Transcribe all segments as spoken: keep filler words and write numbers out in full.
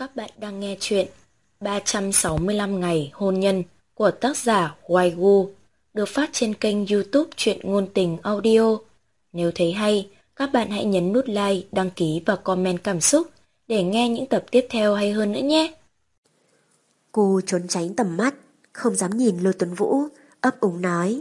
Các bạn đang nghe chuyện ba trăm sáu mươi lăm ngày hôn nhân của tác giả Hoài Gu, được phát trên kênh YouTube Truyện Ngôn Tình Audio. Nếu thấy hay, các bạn hãy nhấn nút like, đăng ký và comment cảm xúc để nghe những tập tiếp theo hay hơn nữa nhé. Cô trốn tránh tầm mắt, không dám nhìn Lô Tuấn Vũ, ấp úng nói: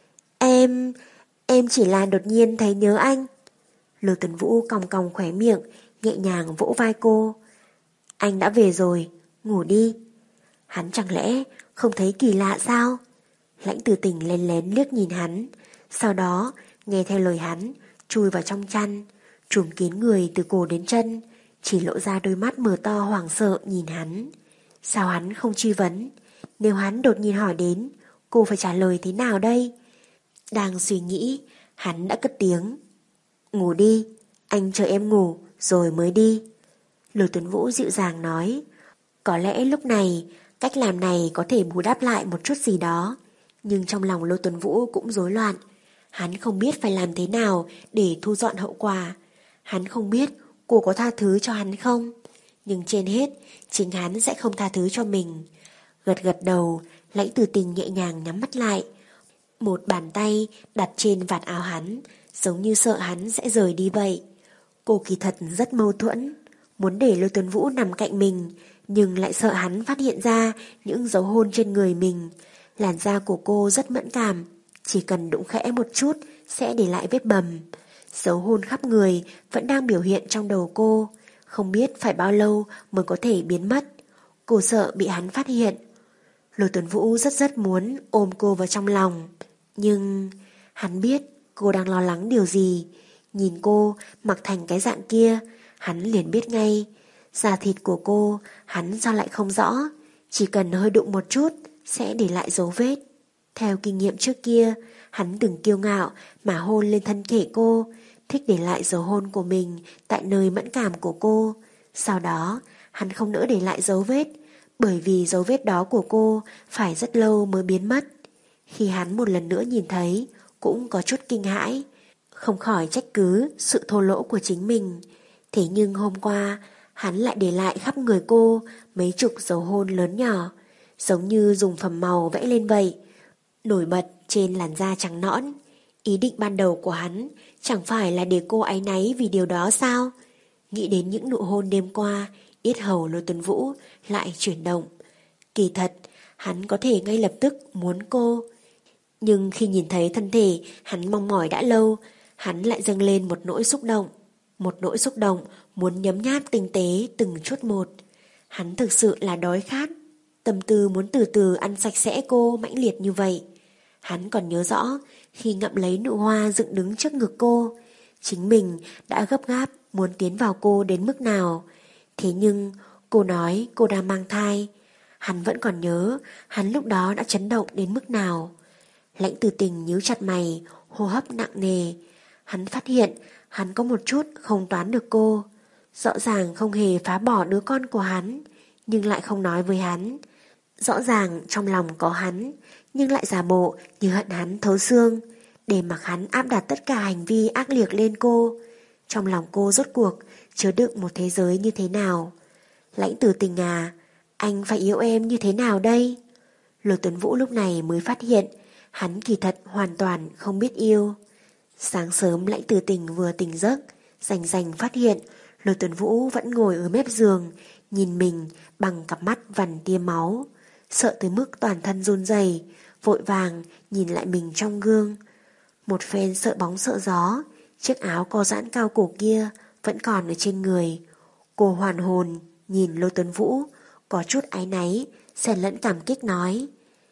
Em, em chỉ là đột nhiên thấy nhớ anh. Lô Tuấn Vũ cong cong khóe miệng, nhẹ nhàng vỗ vai cô. Anh đã về rồi, ngủ đi. Hắn chẳng lẽ không thấy kỳ lạ sao? Lãnh Từ Tình lén lén liếc nhìn hắn, sau đó nghe theo lời hắn, chui vào trong chăn, trùm kín người từ cổ đến chân, chỉ lộ ra đôi mắt mở to hoảng sợ nhìn hắn. Sao hắn không truy vấn? Nếu hắn đột nhiên hỏi đến, cô phải trả lời thế nào đây? Đang suy nghĩ, hắn đã cất tiếng: Ngủ đi, anh chờ em ngủ rồi mới đi. Lô Tuấn Vũ dịu dàng nói. Có lẽ lúc này cách làm này có thể bù đắp lại một chút gì đó, nhưng trong lòng Lô Tuấn Vũ cũng rối loạn. Hắn không biết phải làm thế nào để thu dọn hậu quả. Hắn không biết cô có tha thứ cho hắn không, nhưng trên hết chính hắn sẽ không tha thứ cho mình. Gật gật đầu, Lãnh Từ Tình nhẹ nhàng nhắm mắt lại, một bàn tay đặt trên vạt áo hắn, giống như sợ hắn sẽ rời đi vậy. Cô kỳ thật rất mâu thuẫn, muốn để Lô Tuấn Vũ nằm cạnh mình, nhưng lại sợ hắn phát hiện ra những dấu hôn trên người mình. Làn da của cô rất mẫn cảm, chỉ cần đụng khẽ một chút sẽ để lại vết bầm. Dấu hôn khắp người vẫn đang biểu hiện trong đầu cô, không biết phải bao lâu mới có thể biến mất. Cô sợ bị hắn phát hiện. Lô Tuấn Vũ rất rất muốn ôm cô vào trong lòng, nhưng hắn biết cô đang lo lắng điều gì. Nhìn cô mặc thành cái dạng kia, hắn liền biết ngay. Da thịt của cô hắn sao lại không rõ, chỉ cần hơi đụng một chút sẽ để lại dấu vết. Theo kinh nghiệm trước kia, hắn từng kiêu ngạo mà hôn lên thân thể cô, thích để lại dấu hôn của mình tại nơi mẫn cảm của cô. Sau đó hắn không nỡ để lại dấu vết, bởi vì dấu vết đó của cô phải rất lâu mới biến mất. Khi hắn một lần nữa nhìn thấy, cũng có chút kinh hãi, không khỏi trách cứ sự thô lỗ của chính mình. Thế nhưng hôm qua hắn lại để lại khắp người cô mấy chục dấu hôn lớn nhỏ, giống như dùng phẩm màu vẽ lên vậy, nổi bật trên làn da trắng nõn. Ý định ban đầu của hắn chẳng phải là để cô áy náy vì điều đó sao? Nghĩ đến những nụ hôn đêm qua, yết hầu Lô Tuấn Vũ lại chuyển động. Kỳ thật, hắn có thể ngay lập tức muốn cô, nhưng khi nhìn thấy thân thể hắn mong mỏi đã lâu, hắn lại dâng lên một nỗi xúc động. Một nỗi xúc động muốn nhấm nháp tinh tế từng chút một. Hắn thực sự là đói khát, tâm tư muốn từ từ ăn sạch sẽ cô mãnh liệt như vậy. Hắn còn nhớ rõ khi ngậm lấy nụ hoa dựng đứng trước ngực cô, chính mình đã gấp gáp muốn tiến vào cô đến mức nào. Thế nhưng cô nói cô đang mang thai. Hắn vẫn còn nhớ hắn lúc đó đã chấn động đến mức nào. Lãnh Từ Tình nhíu chặt mày, hô hấp nặng nề. Hắn phát hiện hắn có một chút không toán được cô. Rõ ràng không hề phá bỏ đứa con của hắn, nhưng lại không nói với hắn. Rõ ràng trong lòng có hắn, nhưng lại giả bộ như hận hắn thấu xương, để mặc hắn áp đặt tất cả hành vi ác liệt lên cô. Trong lòng cô rốt cuộc chứa đựng một thế giới như thế nào? Lãnh Từ Tình à, anh phải yêu em như thế nào đây? Lô Tuấn Vũ lúc này mới phát hiện hắn kỳ thật hoàn toàn không biết yêu. Sáng sớm Lãnh Từ Tình vừa tỉnh giấc, rành rành phát hiện Lô Tuấn Vũ vẫn ngồi ở mép giường, nhìn mình bằng cặp mắt vằn tia máu. Sợ tới mức toàn thân run rẩy, vội vàng nhìn lại mình trong gương. Một phen sợ bóng sợ gió, chiếc áo co giãn cao cổ kia vẫn còn ở trên người. Cô hoàn hồn nhìn Lô Tuấn Vũ, có chút áy náy, xen lẫn cảm kích nói: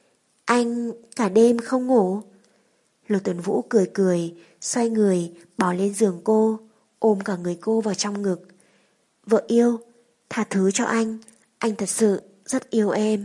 Anh cả đêm không ngủ? Lô Tuấn Vũ cười cười, xoay người bò lên giường cô, ôm cả người cô vào trong ngực. Vợ yêu, tha thứ cho anh, anh thật sự rất yêu em.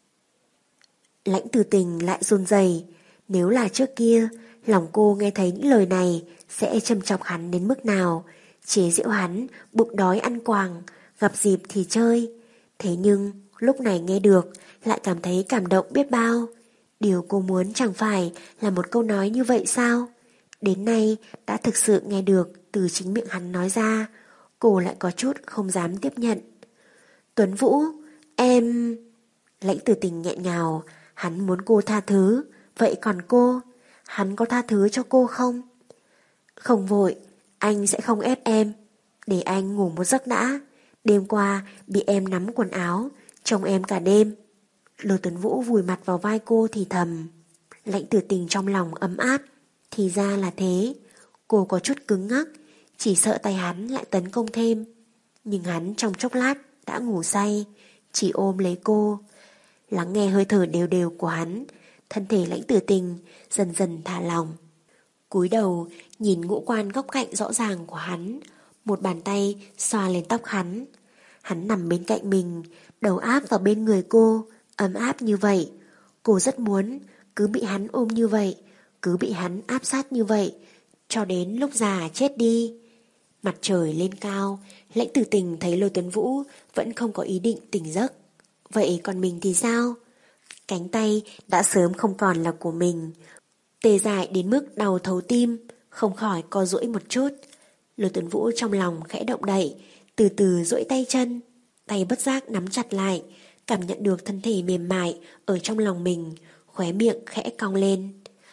Lãnh Từ Tình lại run rẩy. Nếu là trước kia, lòng cô nghe thấy những lời này sẽ châm chọc hắn đến mức nào, chế giễu hắn bụng đói ăn quàng, gặp dịp thì chơi. Thế nhưng lúc này nghe được lại cảm thấy cảm động biết bao. Điều cô muốn chẳng phải là một câu nói như vậy sao? Đến nay đã thực sự nghe được từ chính miệng hắn nói ra, cô lại có chút không dám tiếp nhận. Tuấn Vũ, em... Lãnh Tử Tình nghẹn ngào, hắn muốn cô tha thứ, vậy còn cô, hắn có tha thứ cho cô không? Không vội, anh sẽ không ép em, để anh ngủ một giấc đã. Đêm qua bị em nắm quần áo, trông em cả đêm. Lô Tuấn Vũ vùi mặt vào vai cô thì thầm. Lãnh Tử Tình trong lòng ấm áp, thì ra là thế. Cô có chút cứng ngắc, chỉ sợ tay hắn lại tấn công thêm. Nhưng hắn trong chốc lát đã ngủ say, chỉ ôm lấy cô. Lắng nghe hơi thở đều đều của hắn, thân thể Lãnh Tử Tình dần dần thả lỏng. Cúi đầu nhìn ngũ quan góc cạnh rõ ràng của hắn, một bàn tay xoa lên tóc hắn. Hắn nằm bên cạnh mình, đầu áp vào bên người cô, ấm áp như vậy. Cô rất muốn cứ bị hắn ôm như vậy, cứ bị hắn áp sát như vậy, cho đến lúc già chết đi. Mặt trời lên cao, Lãnh Tử Tình thấy Lô Tuấn Vũ vẫn không có ý định tỉnh giấc. Vậy còn mình thì sao? Cánh tay đã sớm không còn là của mình, tê dại đến mức đau thấu tim, không khỏi co duỗi một chút. Lô Tuấn Vũ trong lòng khẽ động đậy, từ từ duỗi tay chân, tay bất giác nắm chặt lại, cảm nhận được thân thể mềm mại ở trong lòng mình, khóe miệng khẽ cong lên.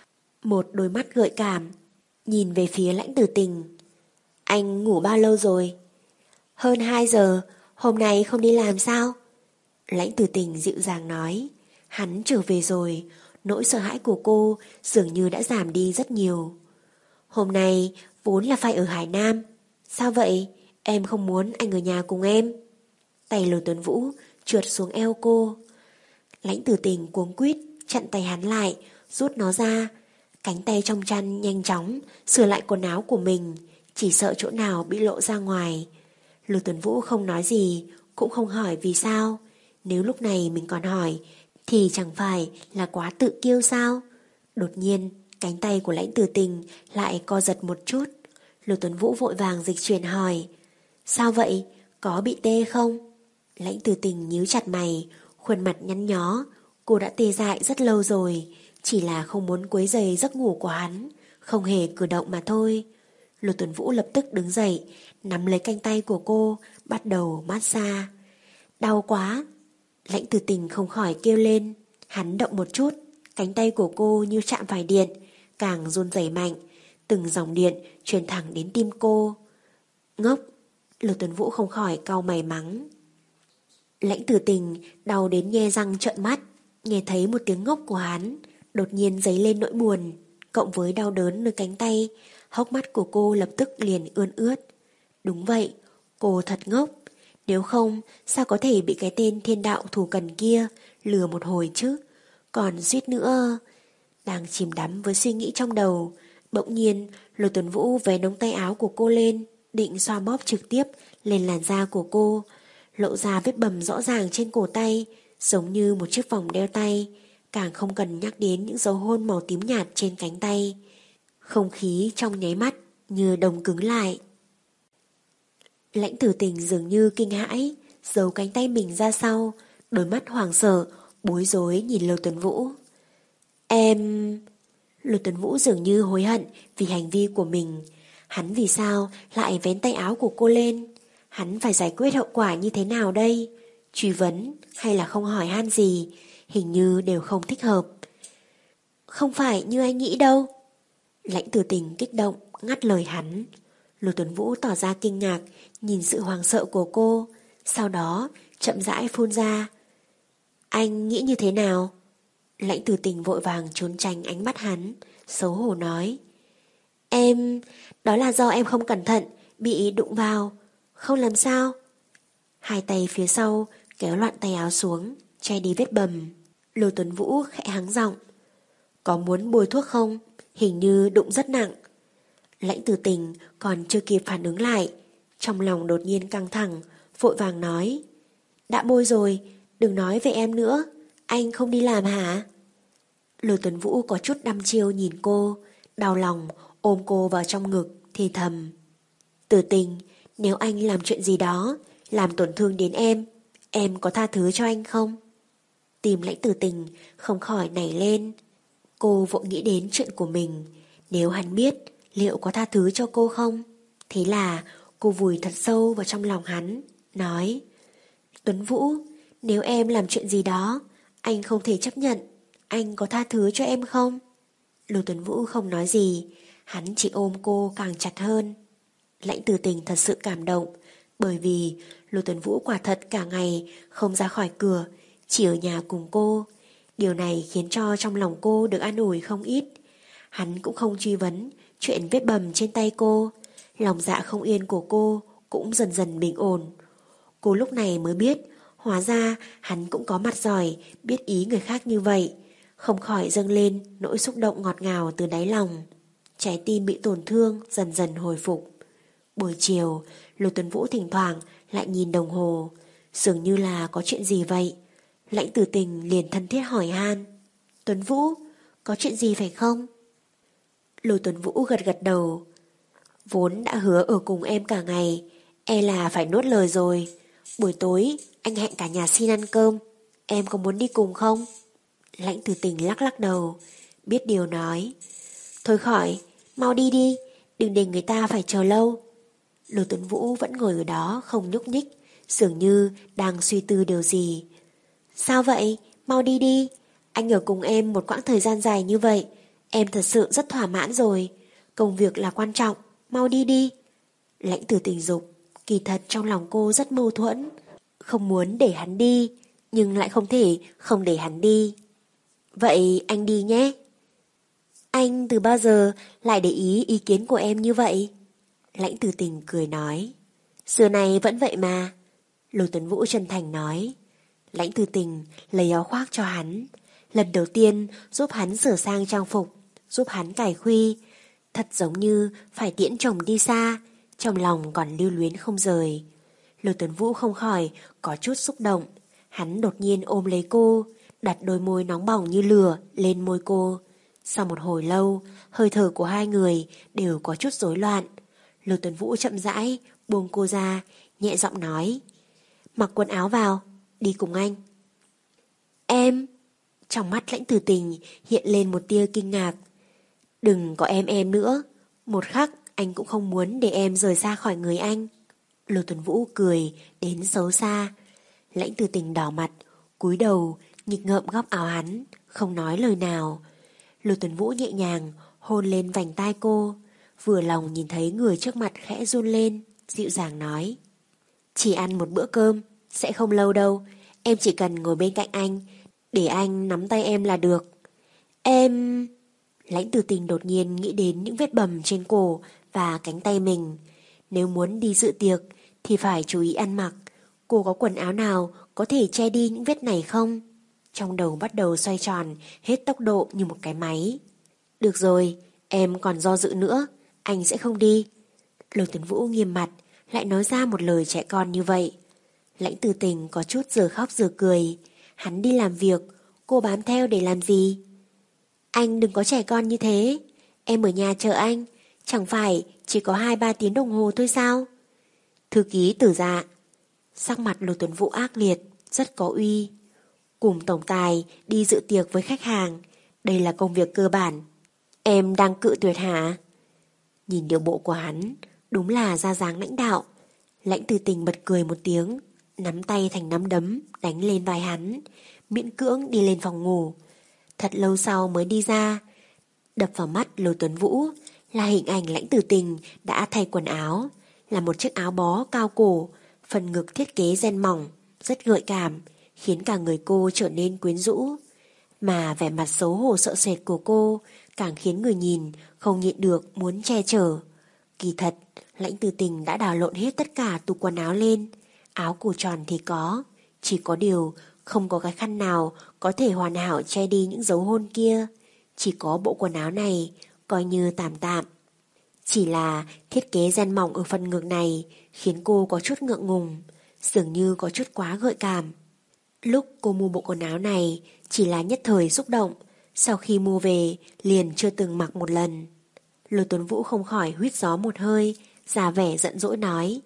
Một đôi mắt gợi cảm, nhìn về phía Lãnh Tử Tình. Anh ngủ bao lâu rồi? Hơn hai giờ, hôm nay không đi làm sao? Lãnh Tử Tình dịu dàng nói. Hắn trở về rồi, nỗi sợ hãi của cô dường như đã giảm đi rất nhiều. Hôm nay vốn là phải ở Hải Nam. Sao vậy? Em không muốn anh ở nhà cùng em. Tay Lô Tuấn Vũ trượt xuống eo cô. Lãnh Tử Tình cuống quýt chặn tay hắn lại, rút nó ra. Cánh tay trong chăn nhanh chóng sửa lại quần áo của mình, chỉ sợ chỗ nào bị lộ ra ngoài. Lô Tuấn Vũ không nói gì, cũng không hỏi vì sao. Nếu lúc này mình còn hỏi thì chẳng phải là quá tự kiêu sao? Đột nhiên cánh tay của Lãnh Tử Tình lại co giật một chút. Lô Tuấn Vũ vội vàng dịch chuyển hỏi. Sao vậy? Có bị tê không? Lãnh Tử Tình nhíu chặt mày, khuôn mặt nhăn nhó. Cô đã tê dại rất lâu rồi, chỉ là không muốn quấy rầy giấc ngủ của hắn, không hề cử động mà thôi. Lô Tuấn Vũ lập tức đứng dậy, nắm lấy cánh tay của cô, bắt đầu massage. Đau quá! Lãnh Tử Tình không khỏi kêu lên. Hắn động một chút, cánh tay của cô như chạm phải điện, càng run rẩy mạnh, từng dòng điện truyền thẳng đến tim cô. Ngốc! Lô Tuấn Vũ không khỏi cau mày mắng. Lãnh Tử Tình đau đến nhe răng trợn mắt, nghe thấy một tiếng ngốc của hắn, đột nhiên dấy lên nỗi buồn, cộng với đau đớn nơi cánh tay, hốc mắt của cô lập tức liền ươn ướt. Đúng vậy, cô thật ngốc. Nếu không, sao có thể bị cái tên thiên đạo thù cần kia lừa một hồi chứ? Còn suýt nữa... Đang chìm đắm với suy nghĩ trong đầu, bỗng nhiên Lô Tuấn Vũ vén ống tay áo của cô lên, định xoa bóp trực tiếp lên làn da của cô, lộ ra vết bầm rõ ràng trên cổ tay, giống như một chiếc vòng đeo tay, càng không cần nhắc đến những dấu hôn màu tím nhạt trên cánh tay. Không khí trong nháy mắt như đông cứng lại. Lãnh Tử Tình dường như kinh hãi, giấu cánh tay mình ra sau, đôi mắt hoảng sợ, bối rối nhìn Lô Tuấn Vũ. Em... Lô Tuấn Vũ dường như hối hận vì hành vi của mình. Hắn vì sao lại vén tay áo của cô lên? Hắn phải giải quyết hậu quả như thế nào đây? Truy vấn hay là không hỏi han gì, hình như đều không thích hợp. Không phải như anh nghĩ đâu. Lãnh Tử Tình kích động ngắt lời hắn. Lô Tuấn Vũ tỏ ra kinh ngạc nhìn sự hoảng sợ của cô, sau đó chậm rãi phun ra. Anh nghĩ như thế nào? Lãnh Tử Tình vội vàng trốn tránh ánh mắt hắn, xấu hổ nói. Em... đó là do em không cẩn thận, bị đụng vào. Không làm sao? Hai tay phía sau kéo loạn tay áo xuống, che đi vết bầm. Lô Tuấn Vũ khẽ hắng giọng. Có muốn bôi thuốc không? Hình như đụng rất nặng. Lãnh Tử Tình còn chưa kịp phản ứng lại, trong lòng đột nhiên căng thẳng, vội vàng nói. Đã bôi rồi, đừng nói về em nữa. Anh không đi làm hả? Lô Tuấn Vũ có chút đăm chiêu nhìn cô, đau lòng ôm cô vào trong ngực thì thầm. Tử Tình, nếu anh làm chuyện gì đó làm tổn thương đến em, em có tha thứ cho anh không? Tim Lãnh Tử Tình không khỏi nảy lên. Cô vội nghĩ đến chuyện của mình, nếu hắn biết liệu có tha thứ cho cô không? Thế là cô vùi thật sâu vào trong lòng hắn, nói. Tuấn Vũ, nếu em làm chuyện gì đó, anh không thể chấp nhận, anh có tha thứ cho em không? Lưu Tuấn Vũ không nói gì, hắn chỉ ôm cô càng chặt hơn. Lãnh Tử Tình thật sự cảm động, bởi vì Lưu Tuấn Vũ quả thật cả ngày không ra khỏi cửa, chỉ ở nhà cùng cô. Điều này khiến cho trong lòng cô được an ủi không ít. Hắn cũng không truy vấn chuyện vết bầm trên tay cô. Lòng dạ không yên của cô cũng dần dần bình ổn. Cô lúc này mới biết, hóa ra hắn cũng có mặt giỏi, biết ý người khác như vậy. Không khỏi dâng lên nỗi xúc động ngọt ngào từ đáy lòng. Trái tim bị tổn thương dần dần hồi phục. Buổi chiều, Lưu Tuấn Vũ thỉnh thoảng lại nhìn đồng hồ, dường như là có chuyện gì vậy. Lãnh Tử Tình liền thân thiết hỏi han: Tuấn Vũ, có chuyện gì phải không? Lưu Tuấn Vũ gật gật đầu. Vốn đã hứa ở cùng em cả ngày, e là phải nuốt lời rồi. Buổi tối anh hẹn cả nhà xin ăn cơm, em có muốn đi cùng không? Lãnh Tử Tình lắc lắc đầu, biết điều nói: Thôi khỏi, mau đi đi, đừng để người ta phải chờ lâu. Lưu Tuấn Vũ vẫn ngồi ở đó không nhúc nhích, dường như đang suy tư điều gì. Sao vậy? Mau đi đi. Anh ở cùng em một quãng thời gian dài như vậy, em thật sự rất thỏa mãn rồi. Công việc là quan trọng, mau đi đi. Lãnh Tử Tình dục, kỳ thật trong lòng cô rất mâu thuẫn. Không muốn để hắn đi, nhưng lại không thể không để hắn đi. Vậy anh đi nhé. Anh từ bao giờ lại để ý ý kiến của em như vậy? Lãnh Tử Tình cười nói. Xưa này vẫn vậy mà. Lưu Tuấn Vũ chân thành nói. Lãnh Tử Tình lấy áo khoác cho hắn, lần đầu tiên giúp hắn sửa sang trang phục, giúp hắn cài khuy, thật giống như phải tiễn chồng đi xa, trong lòng còn lưu luyến không rời. Lưu Tuấn Vũ không khỏi có chút xúc động, hắn đột nhiên ôm lấy cô, đặt đôi môi nóng bỏng như lửa lên môi cô. Sau một hồi lâu, hơi thở của hai người đều có chút rối loạn. Lưu Tuấn Vũ chậm rãi buông cô ra, nhẹ giọng nói: Mặc quần áo vào, đi cùng anh. Em? Trong mắt Lãnh Tử Tình hiện lên một tia kinh ngạc. Đừng có em em nữa, một khắc anh cũng không muốn để em rời xa khỏi người anh. Lưu Tuấn Vũ cười đến xấu xa. Lãnh Tử Tình đỏ mặt, cúi đầu nghịch ngợm góc áo hắn, không nói lời nào. Lưu Tuấn Vũ nhẹ nhàng hôn lên vành tai cô, vừa lòng nhìn thấy người trước mặt khẽ run lên, dịu dàng nói: Chỉ ăn một bữa cơm, sẽ không lâu đâu, em chỉ cần ngồi bên cạnh anh, để anh nắm tay em là được. Em... Lãnh Tử Tình đột nhiên nghĩ đến những vết bầm trên cổ và cánh tay mình. Nếu muốn đi dự tiệc thì phải chú ý ăn mặc. Cô có quần áo nào có thể che đi những vết này không? Trong đầu bắt đầu xoay tròn hết tốc độ như một cái máy. Được rồi, em còn do dự nữa, anh sẽ không đi. Lưu Tuấn Vũ nghiêm mặt, lại nói ra một lời trẻ con như vậy. Lãnh Tử Tình có chút giờ khóc giờ cười. Hắn đi làm việc, cô bám theo để làm gì? Anh đừng có trẻ con như thế. Em ở nhà chờ anh, chẳng phải chỉ có hai ba tiếng đồng hồ thôi sao? Thư ký Tử Dạ. Sắc mặt Lưu Tuấn Vũ ác liệt, rất có uy. Cùng tổng tài đi dự tiệc với khách hàng, đây là công việc cơ bản. Em đang cự tuyệt hả? Nhìn điệu bộ của hắn, đúng là ra dáng lãnh đạo. Lãnh Tử Tình bật cười một tiếng, nắm tay thành nắm đấm đánh lên vai hắn, miễn cưỡng đi lên phòng ngủ. Thật lâu sau mới đi ra. Đập vào mắt Lưu Tuấn Vũ là hình ảnh Lãnh Tử Tình đã thay quần áo, là một chiếc áo bó cao cổ, phần ngực thiết kế ren mỏng, rất gợi cảm, khiến cả người cô trở nên quyến rũ. Mà vẻ mặt xấu hổ sợ sệt của cô càng khiến người nhìn không nhịn được muốn che chở. Kỳ thật, Lãnh Tử Tình đã đào lộn hết tất cả tủ quần áo lên. Áo cổ tròn thì có, chỉ có điều không có cái khăn nào có thể hoàn hảo che đi những dấu hôn kia. Chỉ có bộ quần áo này, coi như tạm tạm. Chỉ là thiết kế ren mỏng ở phần ngực này khiến cô có chút ngượng ngùng, dường như có chút quá gợi cảm. Lúc cô mua bộ quần áo này chỉ là nhất thời xúc động, sau khi mua về liền chưa từng mặc một lần. Lưu Tuấn Vũ không khỏi huýt gió một hơi, giả vẻ giận dỗi nói: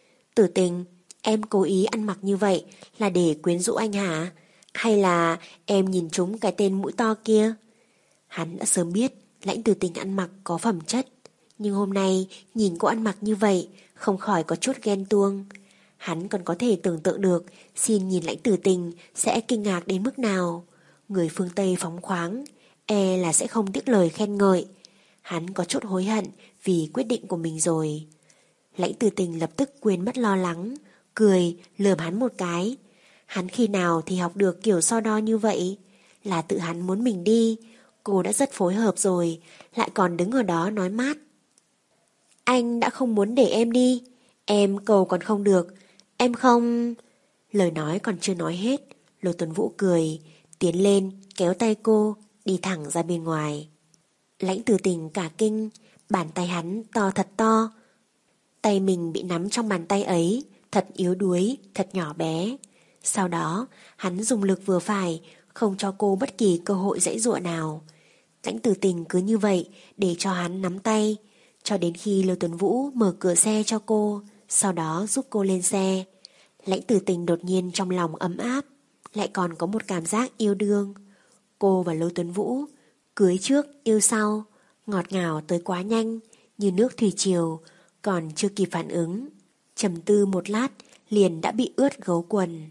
Tử Tình, em cố ý ăn mặc như vậy là để quyến rũ anh hả? Hay là em nhìn trúng cái tên mũi to kia? Hắn đã sớm biết Lãnh Tử Tình ăn mặc có phẩm chất, nhưng hôm nay nhìn cô ăn mặc như vậy không khỏi có chút ghen tuông. Hắn còn có thể tưởng tượng được xin nhìn Lãnh Tử Tình sẽ kinh ngạc đến mức nào. Người phương Tây phóng khoáng, e là sẽ không tiếc lời khen ngợi. Hắn có chút hối hận vì quyết định của mình rồi. Lãnh Tử Tình lập tức quên mất lo lắng, cười lườm hắn một cái. Hắn khi nào thì học được kiểu so đo như vậy? Là tự hắn muốn mình đi. Cô đã rất phối hợp rồi, lại còn đứng ở đó nói mát. Anh đã không muốn để em đi. Em cầu còn không được. Em không... Lời nói còn chưa nói hết, Lô Tuấn Vũ cười, tiến lên kéo tay cô, đi thẳng ra bên ngoài. Lãnh Tử Tình cả kinh, bàn tay hắn to thật to. Tay mình bị nắm trong bàn tay ấy, thật yếu đuối, thật nhỏ bé. Sau đó, hắn dùng lực vừa phải, không cho cô bất kỳ cơ hội giãy giụa nào. Lãnh Tử Tình cứ như vậy để cho hắn nắm tay, cho đến khi Lô Tuấn Vũ mở cửa xe cho cô, sau đó giúp cô lên xe. Lãnh Tử Tình đột nhiên trong lòng ấm áp, lại còn có một cảm giác yêu đương. Cô và Lô Tuấn Vũ cưới trước yêu sau, ngọt ngào tới quá nhanh, như nước thủy triều, còn chưa kịp phản ứng, trầm tư một lát liền đã bị ướt gấu quần.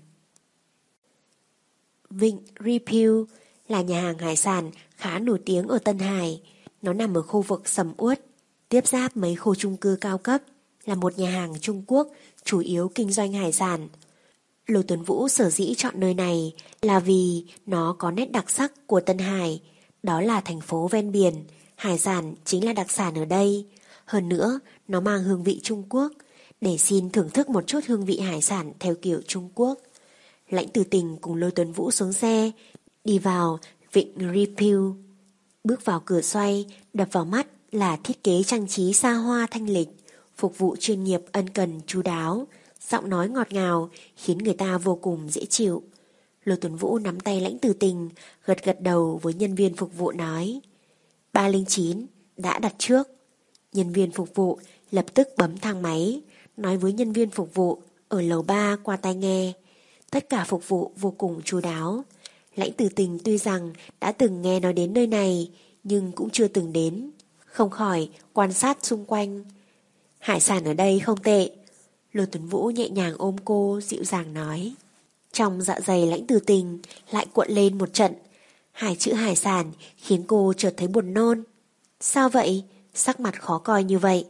Vịnh Repeal là nhà hàng hải sản khá nổi tiếng ở Tân Hải. Nó nằm ở khu vực sầm uất, tiếp giáp mấy khu chung cư cao cấp, là một nhà hàng Trung Quốc chủ yếu kinh doanh hải sản. Lô Tuấn Vũ sở dĩ chọn nơi này là vì nó có nét đặc sắc của Tân Hải, đó là thành phố ven biển, hải sản chính là đặc sản ở đây. Hơn nữa, nó mang hương vị Trung Quốc, để xin thưởng thức một chút hương vị hải sản theo kiểu Trung Quốc. Lãnh Tử Tình cùng Lô Tuấn Vũ xuống xe, đi vào vịnh Repeal. Bước vào cửa xoay, đập vào mắt là thiết kế trang trí xa hoa thanh lịch, phục vụ chuyên nghiệp ân cần chu đáo, giọng nói ngọt ngào khiến người ta vô cùng dễ chịu. Lô Tuấn Vũ nắm tay Lãnh Tử Tình, gật gật đầu với nhân viên phục vụ nói: ba không chín, đã đặt trước. Nhân viên phục vụ lập tức bấm thang máy, nói với nhân viên phục vụ ở lầu ba qua tai nghe. Tất cả phục vụ vô cùng chu đáo. Lãnh Tử Tình tuy rằng đã từng nghe nói đến nơi này, nhưng cũng chưa từng đến, không khỏi quan sát xung quanh. Hải sản ở đây không tệ. Lô Tuấn Vũ nhẹ nhàng ôm cô, dịu dàng nói. Trong dạ dày Lãnh Tử Tình lại cuộn lên một trận. Hai chữ hải sản khiến cô chợt thấy buồn nôn. Sao vậy? Sắc mặt khó coi như vậy.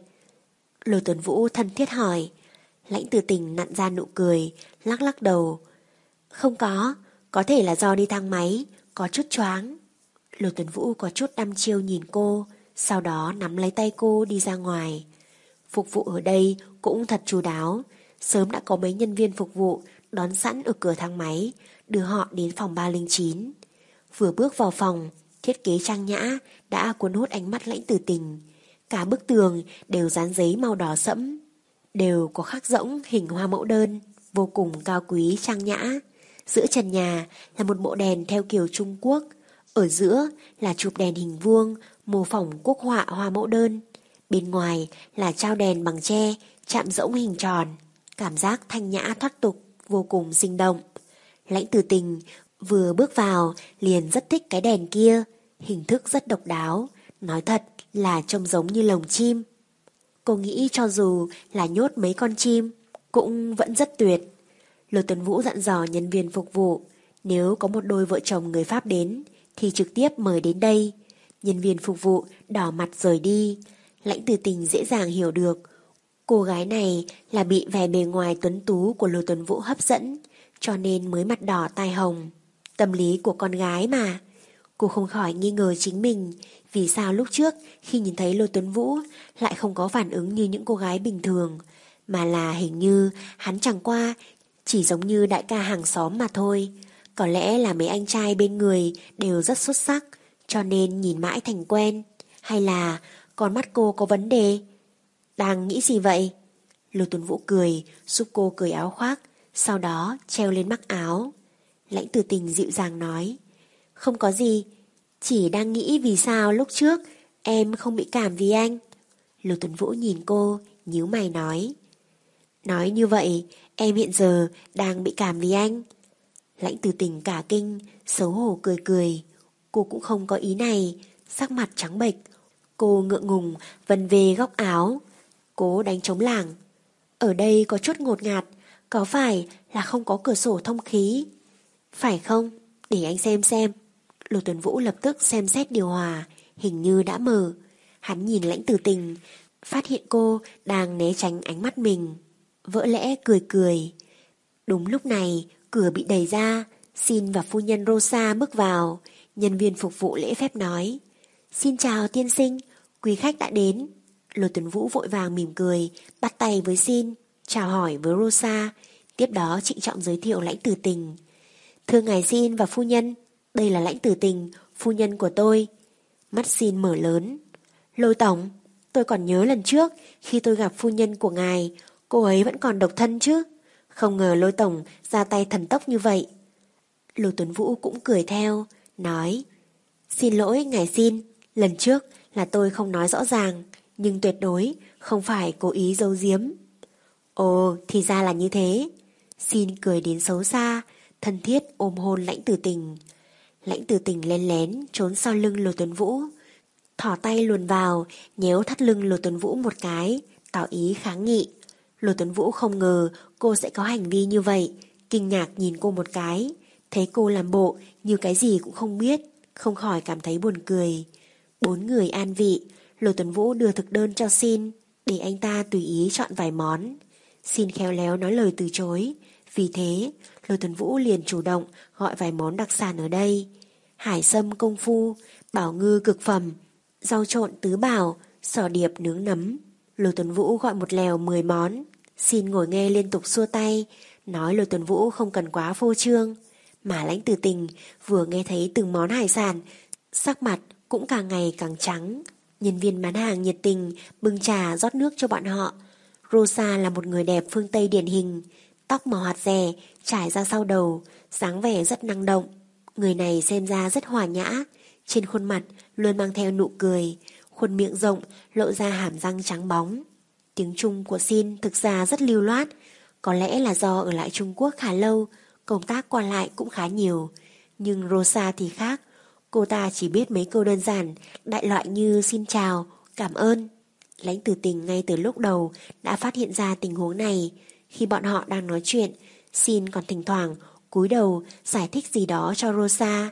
Lô Tuấn Vũ thân thiết hỏi. Lãnh Tử Tình nặn ra nụ cười, lắc lắc đầu. Không có, có thể là do đi thang máy, có chút choáng. Lô Tuấn Vũ có chút đăm chiêu nhìn cô, sau đó nắm lấy tay cô đi ra ngoài. Phục vụ ở đây cũng thật chu đáo, sớm đã có mấy nhân viên phục vụ đón sẵn ở cửa thang máy, đưa họ đến phòng ba không chín. Vừa bước vào phòng, thiết kế trang nhã đã cuốn hút ánh mắt Lãnh Tử Tình. Cả bức tường đều dán giấy màu đỏ sẫm, đều có khắc rỗng hình hoa mẫu đơn, vô cùng cao quý trang nhã. Giữa trần nhà là một bộ đèn theo kiểu Trung Quốc, ở giữa là chụp đèn hình vuông mô phỏng quốc họa hoa mẫu đơn. Bên ngoài là trao đèn bằng tre, chạm rỗng hình tròn, cảm giác thanh nhã thoát tục, vô cùng sinh động. Lãnh Tử Tình vừa bước vào liền rất thích cái đèn kia, hình thức rất độc đáo, nói thật là trông giống như lồng chim. Cô nghĩ cho dù là nhốt mấy con chim cũng vẫn rất tuyệt. Lô Tuấn Vũ dặn dò nhân viên phục vụ, nếu có một đôi vợ chồng người Pháp đến thì trực tiếp mời đến đây. Nhân viên phục vụ đỏ mặt rời đi. Lãnh Tử Tình dễ dàng hiểu được, cô gái này là bị vẻ bề ngoài tuấn tú của Lô Tuấn Vũ hấp dẫn, cho nên mới mặt đỏ tai hồng. Tâm lý của con gái mà. Cô không khỏi nghi ngờ chính mình, vì sao lúc trước khi nhìn thấy Lô Tuấn Vũ lại không có phản ứng như những cô gái bình thường, mà là hình như hắn chẳng qua chỉ giống như đại ca hàng xóm mà thôi. Có lẽ là mấy anh trai bên người đều rất xuất sắc, cho nên nhìn mãi thành quen. Hay là con mắt cô có vấn đề? Đang nghĩ gì vậy? Lô Tuấn Vũ cười, giúp cô cởi áo khoác, sau đó treo lên mắc áo. Lãnh Tử Tình dịu dàng nói, không có gì, chỉ đang nghĩ vì sao lúc trước em không bị cảm vì anh. Lô Tuấn Vũ nhìn cô, nhíu mày nói, nói như vậy em hiện giờ đang bị cảm vì anh. Lãnh Tử Tình cả kinh, xấu hổ cười cười. Cô cũng không có ý này, sắc mặt trắng bệch. Cô ngượng ngùng vần về góc áo, cố đánh trống lảng. Ở đây có chút ngột ngạt, có phải là không có cửa sổ thông khí? Phải không? Để anh xem xem. Lô Tuấn Vũ lập tức xem xét điều hòa, hình như đã mở. Hắn nhìn Lãnh Tử Tình, phát hiện cô đang né tránh ánh mắt mình. Vỡ lẽ cười cười. Đúng lúc này, cửa bị đẩy ra, Xin và phu nhân Rosa bước vào. Nhân viên phục vụ lễ phép nói: Xin chào tiên sinh, quý khách đã đến. Lô Tuấn Vũ vội vàng mỉm cười, bắt tay với Xin, chào hỏi với Rosa, tiếp đó trịnh trọng giới thiệu Lãnh Tử Tình. Thưa ngài Xin và phu nhân, đây là Lãnh Tử Tình, phu nhân của tôi. Mắt Xin mở lớn. Lôi tổng, tôi còn nhớ lần trước khi tôi gặp phu nhân của ngài, cô ấy vẫn còn độc thân chứ. Không ngờ Lôi tổng ra tay thần tốc như vậy. Lô Tuấn Vũ cũng cười theo, nói: Xin lỗi ngài Xin, lần trước là tôi không nói rõ ràng, nhưng tuyệt đối không phải cố ý giấu giếm. Ồ, thì ra là như thế. Xin cười đến xấu xa, thân thiết ôm hôn Lãnh Tử Tình. Lãnh Tử Tình lén lén trốn sau lưng Lô Tuấn Vũ, thỏ tay luồn vào, nhéo thắt lưng Lô Tuấn Vũ một cái, tỏ ý kháng nghị. Lô Tuấn Vũ không ngờ cô sẽ có hành vi như vậy, kinh ngạc nhìn cô một cái, thấy cô làm bộ như cái gì cũng không biết, không khỏi cảm thấy buồn cười. Bốn người an vị, Lô Tuấn Vũ đưa thực đơn cho Xin, để anh ta tùy ý chọn vài món. Xin khéo léo nói lời từ chối, vì thế Lô Tuấn Vũ liền chủ động gọi vài món đặc sản ở đây: hải sâm công phu, bảo ngư cực phẩm, rau trộn tứ bảo, sò điệp nướng nấm. Lô Tuấn Vũ gọi một lèo mười món. Xin ngồi nghe liên tục xua tay, nói Lô Tuấn Vũ không cần quá phô trương. Mà Lãnh Tử Tình vừa nghe thấy từng món hải sản, sắc mặt cũng càng ngày càng trắng. Nhân viên bán hàng nhiệt tình bưng trà rót nước cho bọn họ. Rosa là một người đẹp phương Tây điển hình, tóc màu hạt rẻ trải ra sau đầu, dáng vẻ rất năng động. Người này xem ra rất hòa nhã, trên khuôn mặt luôn mang theo nụ cười, khuôn miệng rộng lộ ra hàm răng trắng bóng. Tiếng Trung của Xin thực ra rất lưu loát, có lẽ là do ở lại Trung Quốc khá lâu, công tác qua lại cũng khá nhiều. Nhưng Rosa thì khác, cô ta chỉ biết mấy câu đơn giản, đại loại như xin chào, cảm ơn. Lãnh Tử Tình ngay từ lúc đầu đã phát hiện ra tình huống này. Khi bọn họ đang nói chuyện, Xin còn thỉnh thoảng cúi đầu giải thích gì đó cho Rosa.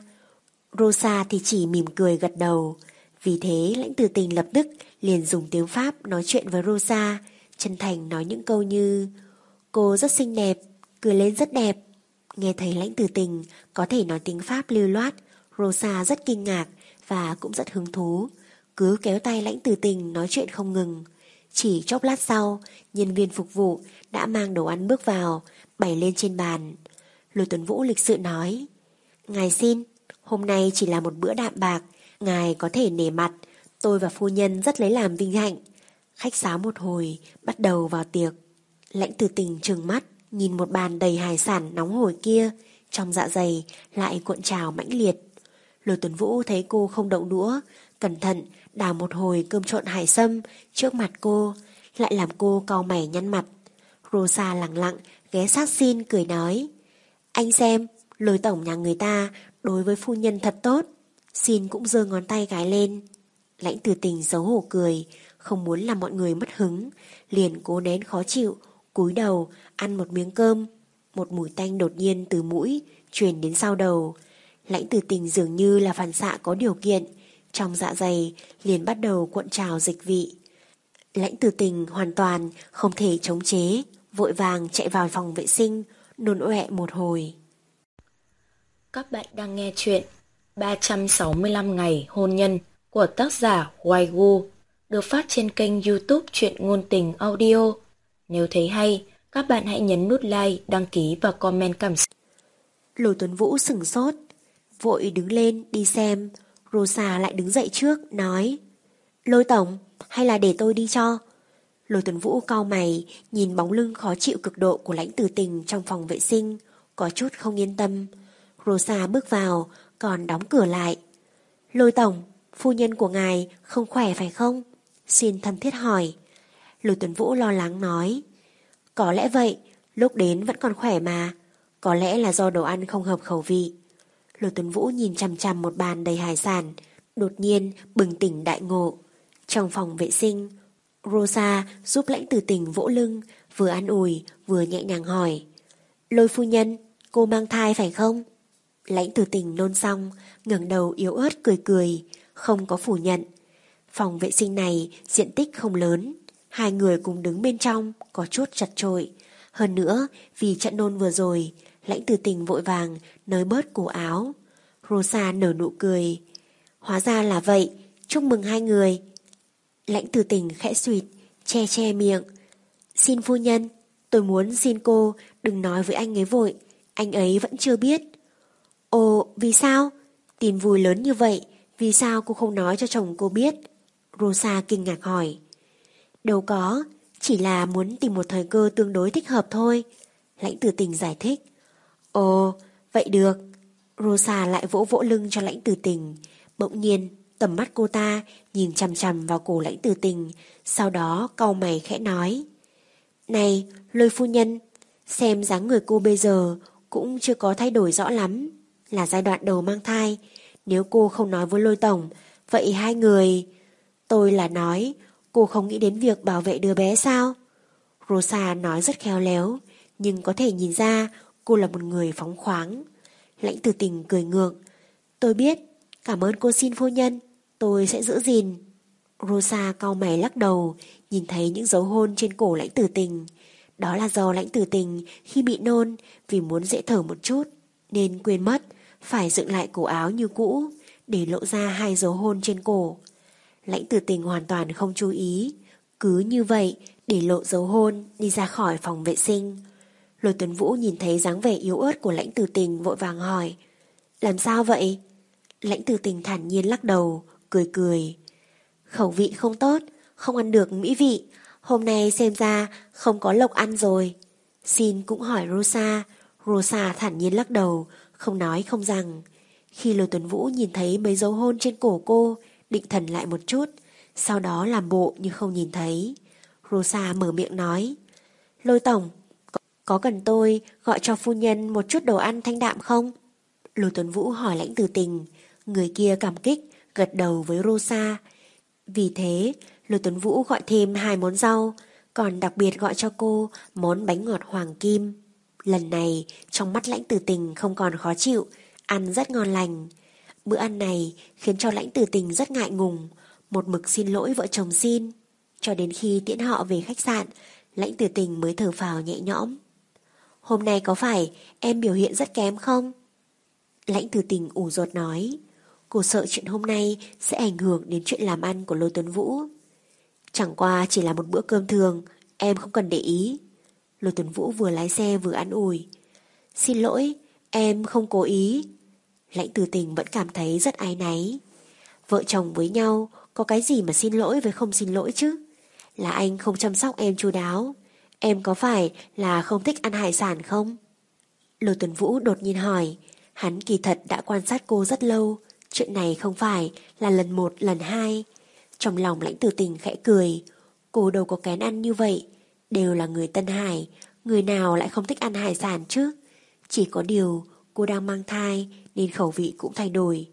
Rosa thì chỉ mỉm cười gật đầu. Vì thế Lãnh Tử Tình lập tức liền dùng tiếng Pháp nói chuyện với Rosa, chân thành nói những câu như: Cô rất xinh đẹp, cười lên rất đẹp. Nghe thấy Lãnh Tử Tình có thể nói tiếng Pháp lưu loát, Rosa rất kinh ngạc và cũng rất hứng thú, cứ kéo tay Lãnh Tử Tình nói chuyện không ngừng. Chỉ chốc lát sau, nhân viên phục vụ đã mang đồ ăn bước vào, bày lên trên bàn. Lô Tuấn Vũ lịch sự nói: Ngài Xin, hôm nay chỉ là một bữa đạm bạc, ngài có thể nể mặt, tôi và phu nhân rất lấy làm vinh hạnh. Khách sáo một hồi, bắt đầu vào tiệc. Lãnh Tử Tình trừng mắt nhìn một bàn đầy hải sản nóng hổi kia, trong dạ dày lại cuộn trào mãnh liệt. Lô Tuấn Vũ thấy cô không động đũa, cẩn thận đào một hồi cơm trộn hải sâm trước mặt cô, lại làm cô cau mày nhăn mặt. Rosa lặng lặng ghé sát Xin cười nói: Anh xem, Lôi tổng nhà người ta đối với phu nhân thật tốt. Xin cũng giơ ngón tay gái lên. Lãnh Tử Tình xấu hổ cười, không muốn làm mọi người mất hứng, liền cố nén khó chịu, cúi đầu ăn một miếng cơm. Một mùi tanh đột nhiên từ mũi truyền đến sau đầu. Lãnh Tử Tình dường như là phản xạ có điều kiện, trong dạ dày liền bắt đầu cuộn trào dịch vị. Lãnh Tử Tình hoàn toàn không thể chống chế, vội vàng chạy vào phòng vệ sinh, nôn ọe một hồi. Các bạn đang nghe chuyện ba trăm sáu mươi lăm ngày hôn nhân của tác giả Hoài Gu, được phát trên kênh YouTube Truyện Ngôn Tình Audio. Nếu thấy hay, các bạn hãy nhấn nút like, đăng ký và comment cảm xúc. Lô Tuấn Vũ sửng sốt, vội đứng lên đi xem. Rosa lại đứng dậy trước, nói: Lôi tổng, hay là để tôi đi cho? Lô Tuấn Vũ cau mày, nhìn bóng lưng khó chịu cực độ của Lãnh Tử Tình trong phòng vệ sinh, có chút không yên tâm. Rosa bước vào, còn đóng cửa lại. Lôi tổng, phu nhân của ngài không khỏe phải không? Xin thân thiết hỏi. Lô Tuấn Vũ lo lắng nói: Có lẽ vậy, lúc đến vẫn còn khỏe mà. Có lẽ là do đồ ăn không hợp khẩu vị. Lô Tuấn Vũ nhìn chằm chằm một bàn đầy hải sản, đột nhiên bừng tỉnh đại ngộ. Trong phòng vệ sinh, Rosa giúp Lãnh Tử Tình vỗ lưng, vừa an ủi vừa nhẹ nhàng hỏi: Lôi phu nhân, cô mang thai phải không? Lãnh Tử Tình nôn xong, ngẩng đầu yếu ớt cười cười, không có phủ nhận. Phòng vệ sinh này diện tích không lớn, hai người cùng đứng bên trong có chút chật chội. Hơn nữa, vì trận nôn vừa rồi, Lãnh Tử Tình vội vàng nới bớt cổ áo. Rosa nở nụ cười. Hóa ra là vậy, chúc mừng hai người. Lãnh Tử Tình khẽ suyệt, che che miệng. Xin phu nhân, tôi muốn xin cô đừng nói với anh ấy vội, anh ấy vẫn chưa biết. Ồ, vì sao? Tin vui lớn như vậy, vì sao cô không nói cho chồng cô biết? Rosa kinh ngạc hỏi. Đâu có, chỉ là muốn tìm một thời cơ tương đối thích hợp thôi. Lãnh Tử Tình giải thích. Ồ, vậy được. Rosa lại vỗ vỗ lưng cho Lãnh Tử Tình. Bỗng nhiên, tầm mắt cô ta nhìn chằm chằm vào cổ Lãnh Tử Tình, sau đó cau mày khẽ nói. Này, Lôi phu nhân, xem dáng người cô bây giờ cũng chưa có thay đổi rõ lắm. Là giai đoạn đầu mang thai. Nếu cô không nói với Lôi tổng, vậy hai người... Tôi là nói, cô không nghĩ đến việc bảo vệ đứa bé sao? Rosa nói rất khéo léo, nhưng có thể nhìn ra cô là một người phóng khoáng. Lãnh Tử Tình cười ngượng. Tôi biết, cảm ơn cô xin phu nhân, tôi sẽ giữ gìn. Rosa cau mày lắc đầu, nhìn thấy những dấu hôn trên cổ Lãnh Tử Tình. Đó là do Lãnh Tử Tình khi bị nôn vì muốn dễ thở một chút, nên quên mất phải dựng lại cổ áo như cũ để lộ ra hai dấu hôn trên cổ. Lãnh Tử Tình hoàn toàn không chú ý, cứ như vậy để lộ dấu hôn đi ra khỏi phòng vệ sinh. Lôi Tuấn Vũ nhìn thấy dáng vẻ yếu ớt của Lãnh Tử Tình vội vàng hỏi. Làm sao vậy? Lãnh Tử Tình thản nhiên lắc đầu, cười cười. Khẩu vị không tốt, không ăn được mỹ vị, hôm nay xem ra không có lộc ăn rồi. Xin cũng hỏi Rosa. Rosa thản nhiên lắc đầu, không nói không rằng. Khi Lôi Tuấn Vũ nhìn thấy mấy dấu hôn trên cổ cô, định thần lại một chút, sau đó làm bộ như không nhìn thấy. Rosa mở miệng nói. Lôi tổng, có, có cần tôi gọi cho phu nhân một chút đồ ăn thanh đạm không? Lôi Tuấn Vũ hỏi Lãnh Tử Tình. Người kia cảm kích, gật đầu với Rosa. Vì thế, Lôi Tuấn Vũ gọi thêm hai món rau, còn đặc biệt gọi cho cô món bánh ngọt hoàng kim. Lần này, trong mắt Lãnh Tử Tình không còn khó chịu, ăn rất ngon lành. Bữa ăn này khiến cho Lãnh Tử Tình rất ngại ngùng, một mực xin lỗi vợ chồng Xin. Cho đến khi tiễn họ về khách sạn, Lãnh Tử Tình mới thở phào nhẹ nhõm. Hôm nay có phải em biểu hiện rất kém không? Lãnh Tử Tình ủ rột nói. Cô sợ chuyện hôm nay sẽ ảnh hưởng đến chuyện làm ăn của Lôi Tuấn Vũ. Chẳng qua chỉ là một bữa cơm thường, em không cần để ý. Lôi Tuấn Vũ vừa lái xe vừa an ủi. Xin lỗi, em không cố ý. Lãnh Tử Tình vẫn cảm thấy rất áy náy. Vợ chồng với nhau có cái gì mà xin lỗi với không xin lỗi chứ? Là anh không chăm sóc em chu đáo. Em có phải là không thích ăn hải sản không? Lôi Tuấn Vũ đột nhiên hỏi. Hắn kỳ thật đã quan sát cô rất lâu. Chuyện này không phải là lần một lần hai. Trong lòng Lãnh Tử Tình khẽ cười. Cô đâu có kén ăn như vậy. Đều là người Tân Hải, người nào lại không thích ăn hải sản chứ? Chỉ có điều cô đang mang thai nên khẩu vị cũng thay đổi.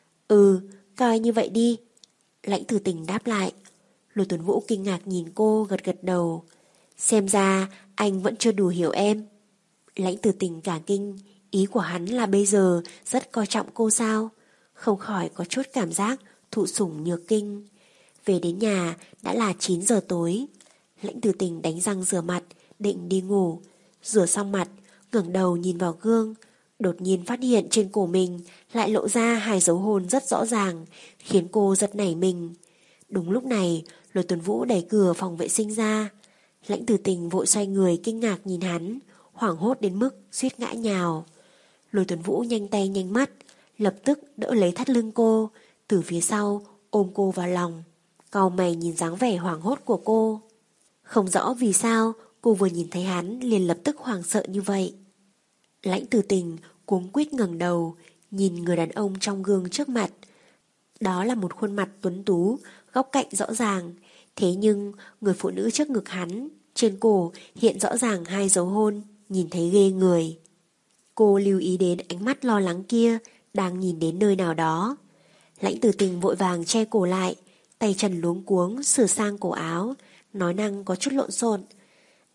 Ừ, coi như vậy đi. Lãnh Tử Tình đáp lại. Lôi Tuấn Vũ kinh ngạc nhìn cô, gật gật đầu. Xem ra anh vẫn chưa đủ hiểu em. Lãnh Tử Tình cả kinh. Ý của hắn là bây giờ rất coi trọng cô sao? Không khỏi có chút cảm giác thụ sủng nhược kinh. Về đến nhà đã là chín giờ tối. Lãnh Tử Tình đánh răng rửa mặt, định đi ngủ. Rửa xong mặt, ngẩng đầu nhìn vào gương, đột nhiên phát hiện trên cổ mình lại lộ ra hai dấu hôn rất rõ ràng, khiến cô giật nảy mình. Đúng lúc này, Lôi Tuấn Vũ đẩy cửa phòng vệ sinh ra. Lãnh Tử Tình vội xoay người kinh ngạc nhìn hắn, hoảng hốt đến mức suýt ngã nhào. Lôi Tuấn Vũ nhanh tay nhanh mắt, lập tức đỡ lấy thắt lưng cô, từ phía sau ôm cô vào lòng. Cau mày nhìn dáng vẻ hoảng hốt của cô. Không rõ vì sao cô vừa nhìn thấy hắn liền lập tức hoảng sợ như vậy. Lãnh Tử Tình cuống quýt ngẩng đầu, nhìn người đàn ông trong gương trước mặt. Đó là một khuôn mặt tuấn tú, góc cạnh rõ ràng. Thế nhưng người phụ nữ trước ngực hắn, trên cổ hiện rõ ràng hai dấu hôn, nhìn thấy ghê người. Cô lưu ý đến ánh mắt lo lắng kia đang nhìn đến nơi nào đó. Lãnh Tử Tình vội vàng che cổ lại, tay chân luống cuống sửa sang cổ áo, nói năng có chút lộn xộn.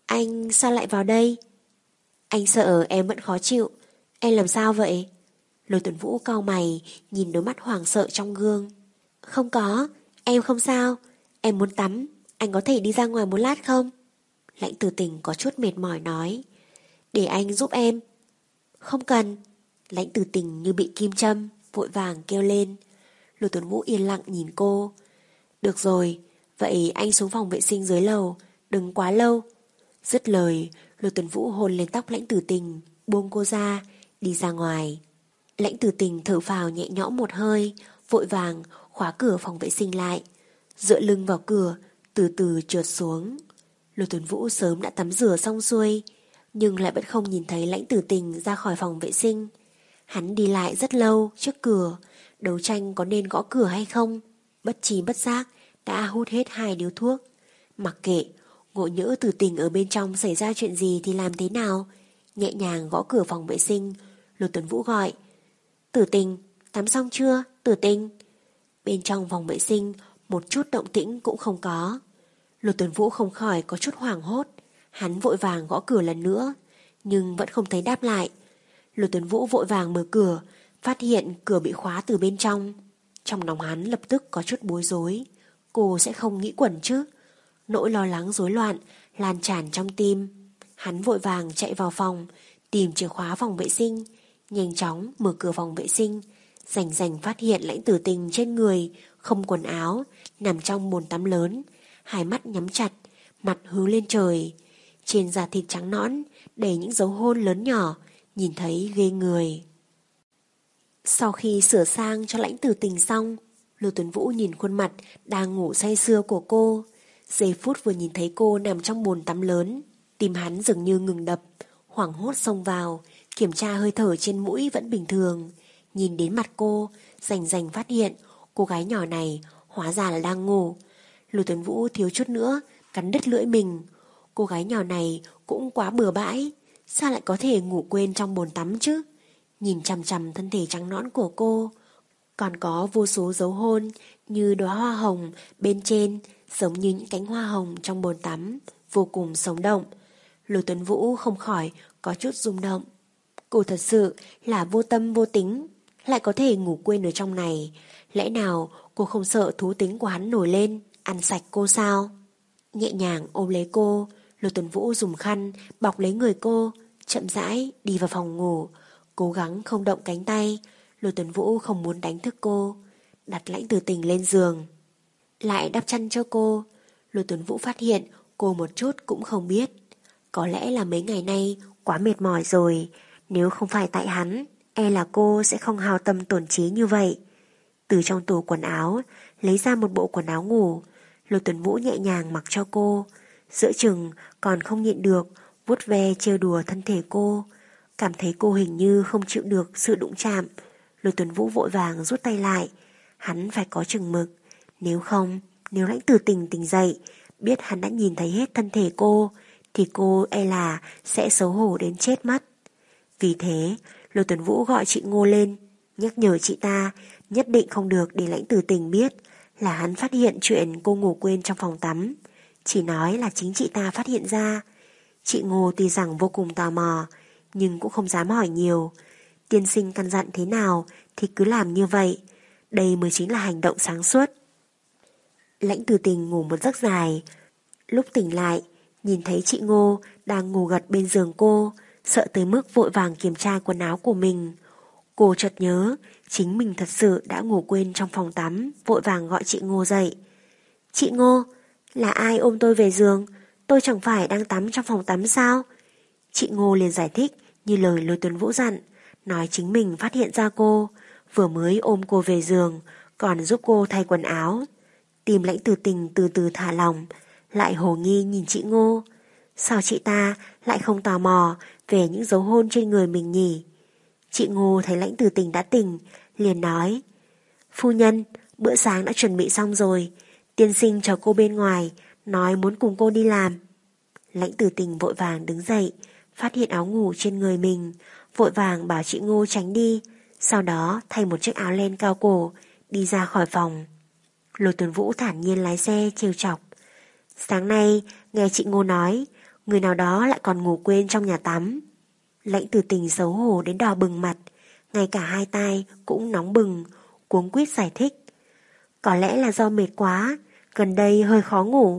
Anh sao lại vào đây? Anh sợ em vẫn khó chịu. Em làm sao vậy? Lôi Tuấn Vũ cau mày, nhìn đôi mắt hoảng sợ trong gương. Không có, em không sao. Em muốn tắm, anh có thể đi ra ngoài một lát không? Lãnh Tử Tình có chút mệt mỏi nói. Để anh giúp em. Không cần. Lãnh Tử Tình như bị kim châm, vội vàng kêu lên. Lôi Tuấn Vũ yên lặng nhìn cô. Được rồi, vậy anh xuống phòng vệ sinh dưới lầu, đừng quá lâu. Dứt lời, Lôi Tuấn Vũ hôn lên tóc Lãnh Tử Tình, buông cô ra, đi ra ngoài. Lãnh Tử Tình thở phào nhẹ nhõm một hơi, vội vàng khóa cửa phòng vệ sinh lại, dựa lưng vào cửa, từ từ trượt xuống. Lôi Tuấn Vũ sớm đã tắm rửa xong xuôi, nhưng lại vẫn không nhìn thấy Lãnh Tử Tình ra khỏi phòng vệ sinh. Hắn đi lại rất lâu trước cửa, đấu tranh có nên gõ cửa hay không. Bất trí bất giác đã hút hết hai điếu thuốc. Mặc kệ, ngộ nhỡ Tử Tình ở bên trong xảy ra chuyện gì thì làm thế nào. Nhẹ nhàng gõ cửa phòng vệ sinh, Lôi Tuấn Vũ gọi. Tử Tình, tắm xong chưa? Tử Tình. Bên trong phòng vệ sinh một chút động tĩnh cũng không có. Lôi Tuấn Vũ không khỏi có chút hoảng hốt. Hắn vội vàng gõ cửa lần nữa, nhưng vẫn không thấy đáp lại. Lôi Tuấn Vũ vội vàng mở cửa, phát hiện cửa bị khóa từ bên trong. Trong lòng hắn lập tức có chút bối rối. Cô sẽ không nghĩ quẩn chứ? Nỗi lo lắng rối loạn lan tràn trong tim. Hắn vội vàng chạy vào phòng, tìm chìa khóa phòng vệ sinh, nhanh chóng mở cửa phòng vệ sinh, rành rành phát hiện Lãnh Tử Tình trên người không quần áo, nằm trong bồn tắm lớn, hai mắt nhắm chặt, mặt hướng lên trời. Trên da thịt trắng nõn đầy những dấu hôn lớn nhỏ, nhìn thấy ghê người. Sau khi sửa sang cho Lãnh Tử Tình xong, Lôi Tuấn Vũ nhìn khuôn mặt đang ngủ say sưa của cô. Giây phút vừa nhìn thấy cô nằm trong bồn tắm lớn, tim hắn dường như ngừng đập, hoảng hốt xông vào, kiểm tra hơi thở trên mũi vẫn bình thường. Nhìn đến mặt cô, rành rành phát hiện cô gái nhỏ này hóa ra là đang ngủ. Lôi Tuấn Vũ thiếu chút nữa cắn đứt lưỡi mình. Cô gái nhỏ này cũng quá bừa bãi, sao lại có thể ngủ quên trong bồn tắm chứ? Nhìn chằm chằm thân thể trắng nõn của cô, còn có vô số dấu hôn như đóa hoa hồng bên trên, giống như những cánh hoa hồng trong bồn tắm, vô cùng sống động. Lôi Tuấn Vũ không khỏi có chút rung động. Cô thật sự là vô tâm vô tính, lại có thể ngủ quên ở trong này. Lẽ nào cô không sợ thú tính của hắn nổi lên, ăn sạch cô sao? Nhẹ nhàng ôm lấy cô, Lôi Tuấn Vũ dùng khăn bọc lấy người cô, chậm rãi đi vào phòng ngủ, cố gắng không động cánh tay. Lôi Tuấn Vũ không muốn đánh thức cô, đặt Lãnh Tử Tình lên giường, lại đắp chăn cho cô. Lôi Tuấn Vũ phát hiện cô một chút cũng không biết. Có lẽ là mấy ngày nay quá mệt mỏi rồi, nếu không phải tại hắn, e là cô sẽ không hao tâm tổn trí như vậy. Từ trong tủ quần áo lấy ra một bộ quần áo ngủ, Lôi Tuấn Vũ nhẹ nhàng mặc cho cô, giữa chừng còn không nhịn được vuốt ve trêu đùa thân thể cô. Cảm thấy cô hình như không chịu được sự đụng chạm, Lôi Tuấn Vũ vội vàng rút tay lại. Hắn phải có chừng mực, nếu không, nếu Lãnh Tử Tình tỉnh dậy, biết hắn đã nhìn thấy hết thân thể cô, thì cô e là sẽ xấu hổ đến chết mất. Vì thế, Lôi Tuấn Vũ gọi chị Ngô lên, nhắc nhở chị ta nhất định không được để Lãnh Tử Tình biết là hắn phát hiện chuyện cô ngủ quên trong phòng tắm. Chỉ nói là chính chị ta phát hiện ra. Chị Ngô tuy rằng vô cùng tò mò, nhưng cũng không dám hỏi nhiều. Tiên sinh căn dặn thế nào thì cứ làm như vậy, đây mới chính là hành động sáng suốt. Lãnh Tử Tình ngủ một giấc dài. Lúc tỉnh lại, nhìn thấy chị Ngô đang ngủ gật bên giường cô, sợ tới mức vội vàng kiểm tra quần áo của mình. Cô chợt nhớ chính mình thật sự đã ngủ quên trong phòng tắm, vội vàng gọi chị Ngô dậy. Chị Ngô, là ai ôm tôi về giường? Tôi chẳng phải đang tắm trong phòng tắm sao? Chị Ngô liền giải thích như lời Lôi Tuấn Vũ dặn, nói chính mình phát hiện ra cô, vừa mới ôm cô về giường, còn giúp cô thay quần áo. Tim Lãnh Tử Tình từ từ thả lỏng, lại hồ nghi nhìn chị Ngô. Sao chị ta lại không tò mò về những dấu hôn trên người mình nhỉ? Chị Ngô thấy Lãnh Tử Tình đã tỉnh, liền nói: Phu nhân, bữa sáng đã chuẩn bị xong rồi, tiên sinh chờ cô bên ngoài, nói muốn cùng cô đi làm. Lãnh Tử Tình vội vàng đứng dậy, phát hiện áo ngủ trên người mình, vội vàng bảo chị Ngô tránh đi, sau đó thay một chiếc áo len cao cổ, đi ra khỏi phòng. Lôi Tuấn Vũ thản nhiên lái xe trêu chọc: Sáng nay nghe chị Ngô nói Người nào đó lại còn ngủ quên trong nhà tắm. Lãnh Tử Tình xấu hổ đến đỏ bừng mặt, ngay cả hai tai cũng nóng bừng, cuống quýt giải thích. Có lẽ là do mệt quá, gần đây hơi khó ngủ.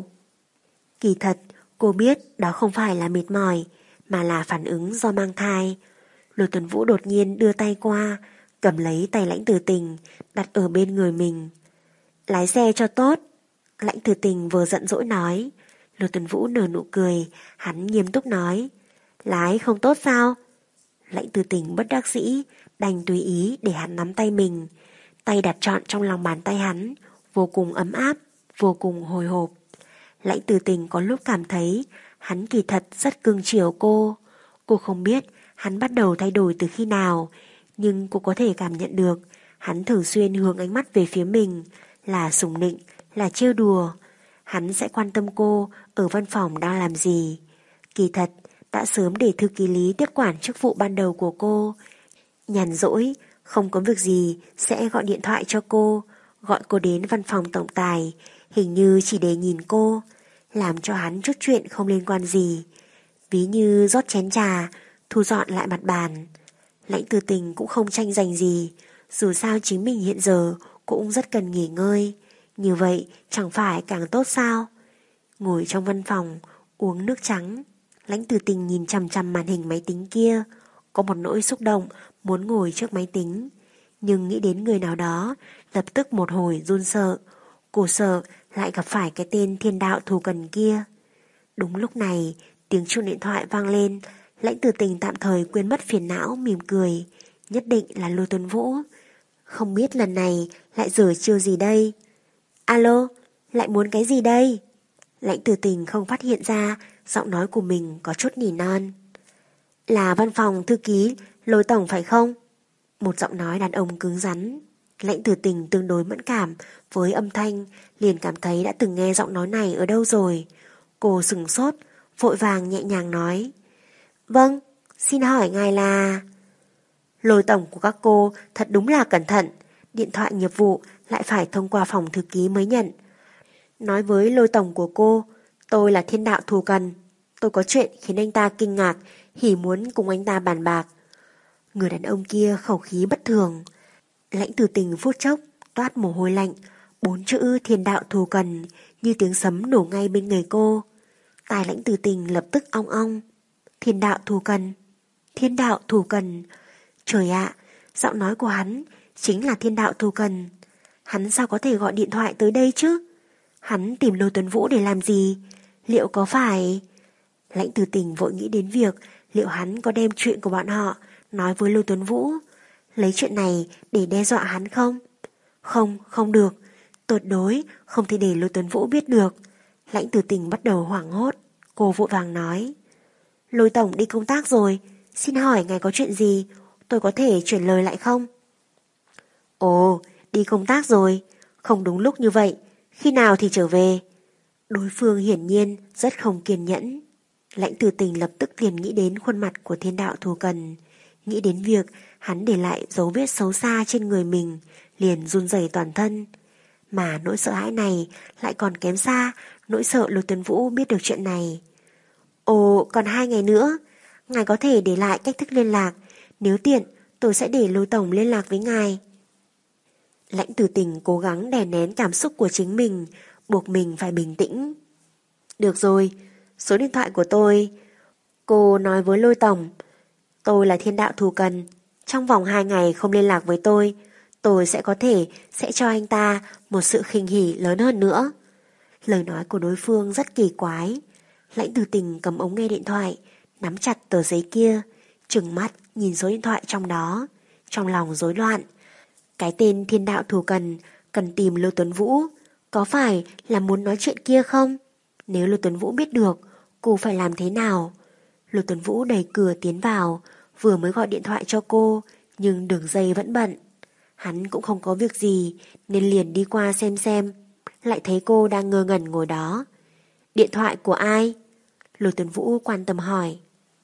Kỳ thật, cô biết đó không phải là mệt mỏi, mà là phản ứng do mang thai. Lôi Tuấn Vũ đột nhiên đưa tay qua, cầm lấy tay Lãnh Tử Tình, đặt ở bên người mình. Lái xe cho tốt. Lãnh Tử Tình vừa giận dỗi nói. Lôi Tuấn Vũ nở nụ cười, hắn nghiêm túc nói. Lái không tốt sao? Lãnh Tử Tình bất đắc dĩ, đành tùy ý để hắn nắm tay mình. Tay đặt trọn trong lòng bàn tay hắn, vô cùng ấm áp, vô cùng hồi hộp. Lãnh Tử Tình có lúc cảm thấy hắn kỳ thật rất cưng chiều cô. Cô không biết hắn bắt đầu thay đổi từ khi nào, nhưng cô có thể cảm nhận được hắn thường xuyên hướng ánh mắt về phía mình, là sủng nịnh, là trêu đùa. Hắn sẽ quan tâm cô ở văn phòng đang làm gì. Kỳ thật đã sớm để thư ký lý tiếp quản chức vụ ban đầu của cô. Nhàn rỗi, không có việc gì sẽ gọi điện thoại cho cô, gọi cô đến văn phòng tổng tài, hình như chỉ để nhìn cô, làm cho hắn chút chuyện không liên quan gì. Ví như rót chén trà, thu dọn lại mặt bàn. Lãnh Tử Tình cũng không tranh giành gì, dù sao chính mình hiện giờ cũng rất cần nghỉ ngơi. Như vậy chẳng phải càng tốt sao? Ngồi trong văn phòng, uống nước trắng, Lãnh Tử Tình nhìn chằm chằm màn hình máy tính kia, có một nỗi xúc động muốn ngồi trước máy tính. Nhưng nghĩ đến người nào đó, lập tức một hồi run sợ. Cô sợ lại gặp phải cái tên thiên đạo thù cần kia. Đúng lúc này, tiếng chuông điện thoại vang lên. Lãnh Tử Tình tạm thời quên mất phiền não, mỉm cười. Nhất định là Lôi Tuấn Vũ. Không biết lần này lại giở chiêu gì đây? Alo, lại muốn cái gì đây? Lãnh Tử Tình không phát hiện ra giọng nói của mình có chút nỉ non. Là văn phòng thư ký Lôi tổng phải không? Một giọng nói đàn ông cứng rắn. Lãnh Tử Tình tương đối mẫn cảm với âm thanh, liền cảm thấy đã từng nghe giọng nói này ở đâu rồi. Cô sừng sốt, vội vàng nhẹ nhàng nói. Vâng, xin hỏi ngài là... Lôi tổng của các cô thật đúng là cẩn thận, điện thoại nghiệp vụ lại phải thông qua phòng thư ký mới nhận. Nói với Lôi tổng của cô, tôi là thiên đạo thù cần. Tôi có chuyện khiến anh ta kinh ngạc, hỉ muốn cùng anh ta bàn bạc. Người đàn ông kia khẩu khí bất thường. Lãnh Tử Tình phút chốc toát mồ hôi lạnh, bốn chữ thiên đạo thù cần như tiếng sấm nổ ngay bên người cô. Tai Lãnh Tử Tình lập tức ong ong. Thiên đạo thù cần, thiên đạo thù cần. Trời ạ, giọng nói của hắn chính là thiên đạo thù cần. Hắn sao có thể gọi điện thoại tới đây chứ? Hắn tìm Lôi Tuấn Vũ để làm gì? Liệu có phải... Lãnh Tử Tình vội nghĩ đến việc liệu hắn có đem chuyện của bọn họ nói với Lôi Tuấn Vũ, lấy chuyện này để đe dọa hắn không? Không, không được, tuyệt đối không thể để Lôi Tuấn Vũ biết được. Lãnh Tử Tình bắt đầu hoảng hốt. Cô vội vàng nói. Lôi tổng đi công tác rồi, xin hỏi ngài có chuyện gì, tôi có thể chuyển lời lại không? Ồ, đi công tác rồi, không đúng lúc như vậy, khi nào thì trở về? Đối phương hiển nhiên rất không kiên nhẫn. Lãnh Tử Tình lập tức liền nghĩ đến khuôn mặt của thiên đạo thù cần, nghĩ đến việc hắn để lại dấu vết xấu xa trên người mình, liền run rẩy toàn thân. Mà nỗi sợ hãi này lại còn kém xa nỗi sợ Lôi Tuấn Vũ biết được chuyện này. Ồ, còn hai ngày nữa, ngài có thể để lại cách thức liên lạc, nếu tiện tôi sẽ để Lôi tổng liên lạc với ngài. Lãnh Tử Tình cố gắng đè nén cảm xúc của chính mình, buộc mình phải bình tĩnh. Được rồi, số điện thoại của tôi. Cô nói với Lôi tổng, tôi là thiên đạo thù cần, trong vòng hai ngày không liên lạc với tôi, tôi sẽ có thể sẽ cho anh ta một sự khinh hỉ lớn hơn nữa. Lời nói của đối phương rất kỳ quái. Lãnh Tử Tình cầm ống nghe điện thoại, nắm chặt tờ giấy kia, trừng mắt nhìn số điện thoại trong đó, trong lòng rối loạn. Cái tên thiên đạo thù cần, cần tìm Lôi Tuấn Vũ, có phải là muốn nói chuyện kia không? Nếu Lôi Tuấn Vũ biết được, cô phải làm thế nào? Lôi Tuấn Vũ đẩy cửa tiến vào, vừa mới gọi điện thoại cho cô, nhưng đường dây vẫn bận. Hắn cũng không có việc gì, nên liền đi qua xem xem, lại thấy cô đang ngơ ngẩn ngồi đó. Điện thoại của ai? Lôi Tuấn Vũ quan tâm hỏi.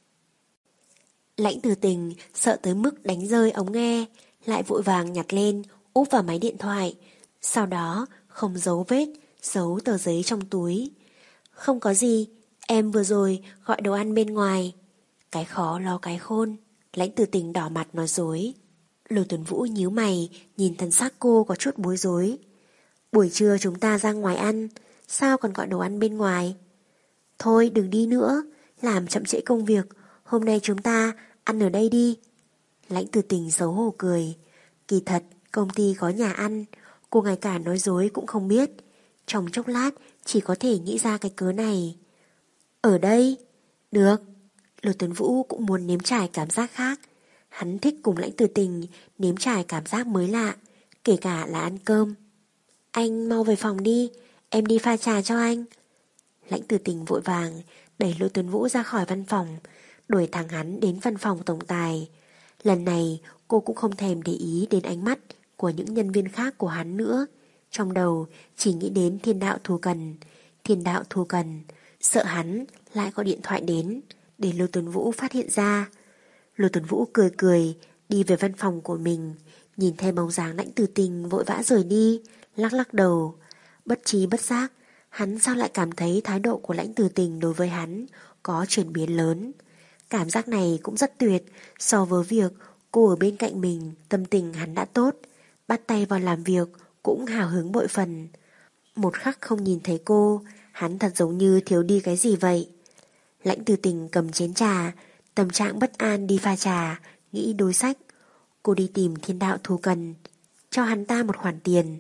Lãnh Tử Tình sợ tới mức đánh rơi ống nghe, lại vội vàng nhặt lên, úp vào máy điện thoại, sau đó không giấu vết, giấu tờ giấy trong túi. Không có gì, Em vừa rồi gọi đồ ăn bên ngoài. Cái khó lo cái khôn, Lãnh Tử Tình đỏ mặt nói dối. Lôi Tuấn Vũ nhíu mày, nhìn thần sắc cô có chút bối rối. Buổi trưa chúng ta ra ngoài ăn, sao còn gọi đồ ăn bên ngoài? Thôi đừng đi nữa, làm chậm trễ công việc, hôm nay chúng ta ăn ở đây đi. Lãnh Tử Tình xấu hổ cười. Kỳ thật, công ty có nhà ăn, cô ngay cả nói dối cũng không biết. Trong chốc lát, chỉ có thể nghĩ ra cái cớ này. Ở đây? Được. Lôi Tuấn Vũ cũng muốn nếm trải cảm giác khác. Hắn thích cùng Lãnh Tử Tình nếm trải cảm giác mới lạ, kể cả là ăn cơm. Anh mau về phòng đi, em đi pha trà cho anh. Lãnh Tử Tình vội vàng đẩy Lôi Tuấn Vũ ra khỏi văn phòng, đuổi thẳng hắn đến văn phòng tổng tài. Lần này cô cũng không thèm để ý đến ánh mắt của những nhân viên khác của hắn nữa. Trong đầu chỉ nghĩ đến Thiên Đạo Thù Cần. Thiên Đạo Thù Cần, sợ hắn lại có điện thoại đến để Lôi Tuấn Vũ phát hiện ra. Lôi Tuấn Vũ cười cười đi về văn phòng của mình, nhìn theo bóng dáng Lãnh Tử Tình vội vã rời đi, lắc lắc đầu. Bất trí bất giác, hắn sao lại cảm thấy thái độ của Lãnh Tử Tình đối với hắn có chuyển biến lớn. Cảm giác này cũng rất tuyệt so với việc cô ở bên cạnh mình, tâm tình hắn đã tốt, bắt tay vào làm việc cũng hào hứng bội phần. Một khắc không nhìn thấy cô, hắn thật giống như thiếu đi cái gì vậy. Lãnh Tử Tình cầm chén trà, tâm trạng bất an đi pha trà, nghĩ đối sách. Cô đi tìm Thiên Đạo Thù Cần, cho hắn ta một khoản tiền,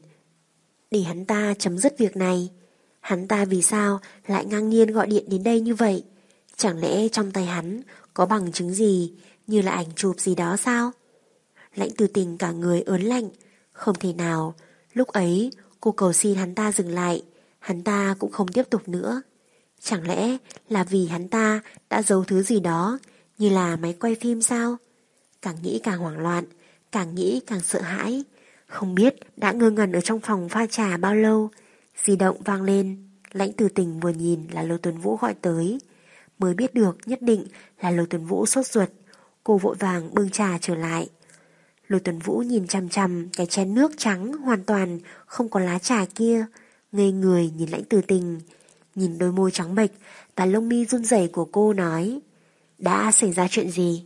để hắn ta chấm dứt việc này. Hắn ta vì sao lại ngang nhiên gọi điện đến đây như vậy? Chẳng lẽ trong tay hắn có bằng chứng gì, như là ảnh chụp gì đó sao? Lãnh Tử Tình cả người ớn lạnh. Không thể nào, lúc ấy cô cầu xin hắn ta dừng lại, hắn ta cũng không tiếp tục nữa. Chẳng lẽ là vì hắn ta đã giấu thứ gì đó, như là máy quay phim sao? Càng nghĩ càng hoảng loạn, càng nghĩ càng sợ hãi. Không biết đã ngơ ngẩn ở trong phòng pha trà bao lâu, di động vang lên. Lãnh Tử Tình vừa nhìn là Lôi Tuấn Vũ gọi tới, mới biết được nhất định là Lôi Tuấn Vũ sốt ruột. Cô vội vàng bưng trà trở lại. Lôi Tuấn Vũ nhìn chằm chằm cái chén nước trắng hoàn toàn không có lá trà kia, ngây người nhìn Lãnh Tử Tình, nhìn đôi môi trắng bệch và lông mi run rẩy của cô nói: đã xảy ra chuyện gì?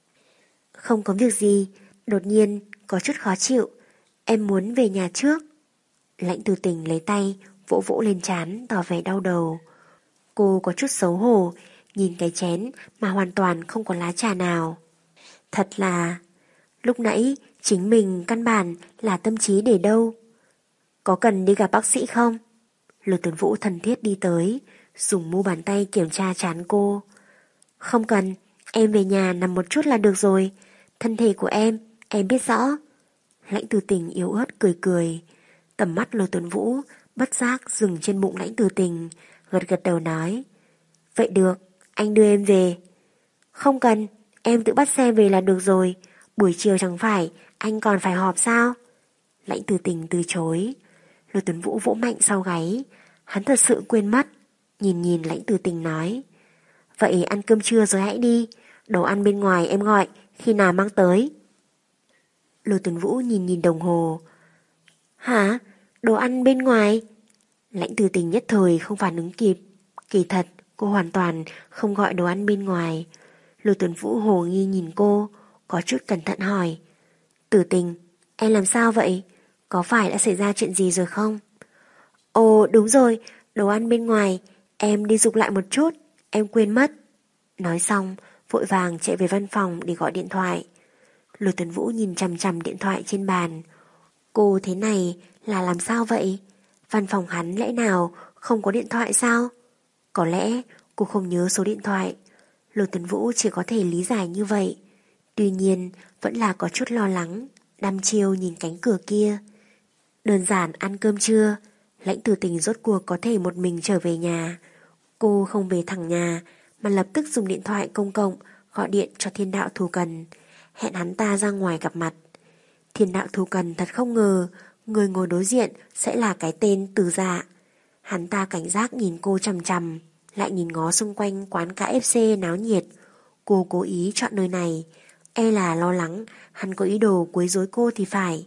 Không có việc gì, đột nhiên có chút khó chịu, em muốn về nhà trước. Lãnh Tử Tình lấy tay vỗ vỗ lên trán tỏ vẻ đau đầu. Cô có chút xấu hổ nhìn cái chén mà hoàn toàn không có lá trà nào. Thật là, lúc nãy chính mình căn bản là tâm trí để đâu. Có cần đi gặp bác sĩ không? Lôi Tuấn Vũ thân thiết đi tới, dùng mu bàn tay kiểm tra trán cô. Không cần, em về nhà nằm một chút là được rồi. Thân thể của em, em biết rõ. Lãnh Tử Tình yếu ớt cười cười. Tầm mắt Lôi Tuấn Vũ bất giác dừng trên bụng Lãnh Tử Tình, gật gật đầu nói: vậy được, anh đưa em về. Không cần, em tự bắt xe về là được rồi. Buổi chiều chẳng phải anh còn phải họp sao? Lãnh Tử Tình từ chối. Lôi Tuấn Vũ vỗ mạnh sau gáy. Hắn thật sự quên mất. Nhìn nhìn Lãnh Tử Tình nói: vậy ăn cơm trưa rồi hãy đi. Đồ ăn bên ngoài em gọi, khi nào mang tới? Lôi Tuấn Vũ nhìn nhìn đồng hồ. Hả? Đồ ăn bên ngoài? Lãnh Tử Tình nhất thời không phản ứng kịp. Kỳ thật cô hoàn toàn không gọi đồ ăn bên ngoài. Lôi Tuấn Vũ hồ nghi nhìn cô, có chút cẩn thận hỏi: Tử Tình, em làm sao vậy? Có phải đã xảy ra chuyện gì rồi không? Ồ đúng rồi, đồ ăn bên ngoài, em đi dục lại một chút, em quên mất. Nói xong, vội vàng chạy về văn phòng để gọi điện thoại. Lôi Tuấn Vũ nhìn chằm chằm điện thoại trên bàn. Cô thế này là làm sao vậy? Văn phòng hắn lẽ nào không có điện thoại sao? Có lẽ cô không nhớ số điện thoại. Lôi Tuấn Vũ chỉ có thể lý giải như vậy. Tuy nhiên vẫn là có chút lo lắng, đăm chiêu nhìn cánh cửa kia. Đơn giản ăn cơm trưa, Lãnh Tử Tình rốt cuộc có thể một mình trở về nhà. Cô không về thẳng nhà mà lập tức dùng điện thoại công cộng gọi điện cho Thiên Đạo Thù Cần, hẹn hắn ta ra ngoài gặp mặt. Thiên Đạo Thù Cần thật không ngờ người ngồi đối diện sẽ là cái tên Từ Dạ. Hắn ta cảnh giác nhìn cô chằm chằm, lại nhìn ngó xung quanh quán ca ép xê náo nhiệt. Cô cố ý chọn nơi này, e là lo lắng hắn có ý đồ quấy rối cô thì phải.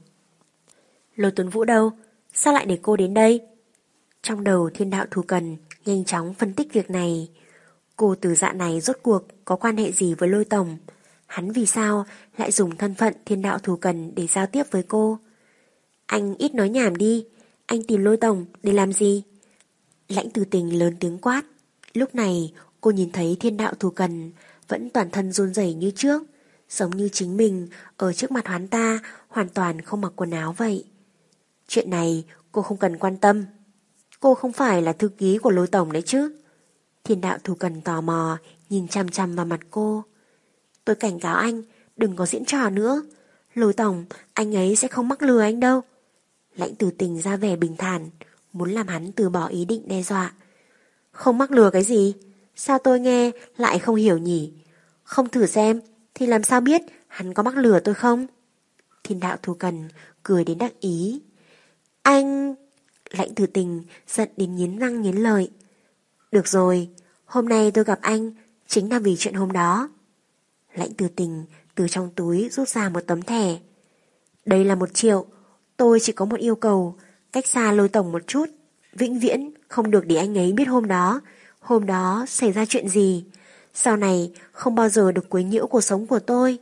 Lôi Tuấn Vũ đâu? Sao lại để cô đến đây? Trong đầu Thiên Đạo Thù Cần nhanh chóng phân tích việc này. Cô Từ Dạ này rốt cuộc có quan hệ gì với Lôi Tổng? Hắn vì sao lại dùng thân phận thiên đạo thù cần để giao tiếp với cô? Anh ít nói nhảm đi, anh tìm Lôi Tổng để làm gì? Lãnh Từ Tình lớn tiếng quát. Lúc này cô nhìn thấy thiên đạo thù cần vẫn toàn thân run rẩy như trước, giống như chính mình ở trước mặt hắn ta hoàn toàn không mặc quần áo vậy. Chuyện này cô không cần quan tâm. Cô không phải là thư ký của Lôi Tổng đấy chứ? Thiên đạo thù cần tò mò nhìn chằm chằm vào mặt cô. Tôi cảnh cáo anh đừng có diễn trò nữa. Lôi Tổng, anh ấy sẽ không mắc lừa anh đâu. Lãnh Từ Tình ra vẻ bình thản, muốn làm hắn từ bỏ ý định đe dọa. Không mắc lừa cái gì? Sao tôi nghe lại không hiểu nhỉ? Không thử xem thì làm sao biết hắn có mắc lừa tôi không? Thiên đạo thù cần cười đến đắc ý. Anh... Lãnh Từ Tình giận đến nghiến răng nghiến lợi. Được rồi, hôm nay tôi gặp anh chính là vì chuyện hôm đó. Lãnh Từ Tình từ trong túi rút ra một tấm thẻ. Đây là một triệu. Tôi chỉ có một yêu cầu, cách xa Lôi Tổng một chút, vĩnh viễn không được để anh ấy biết hôm đó Hôm đó xảy ra chuyện gì. Sau này không bao giờ được quấy nhiễu cuộc sống của tôi.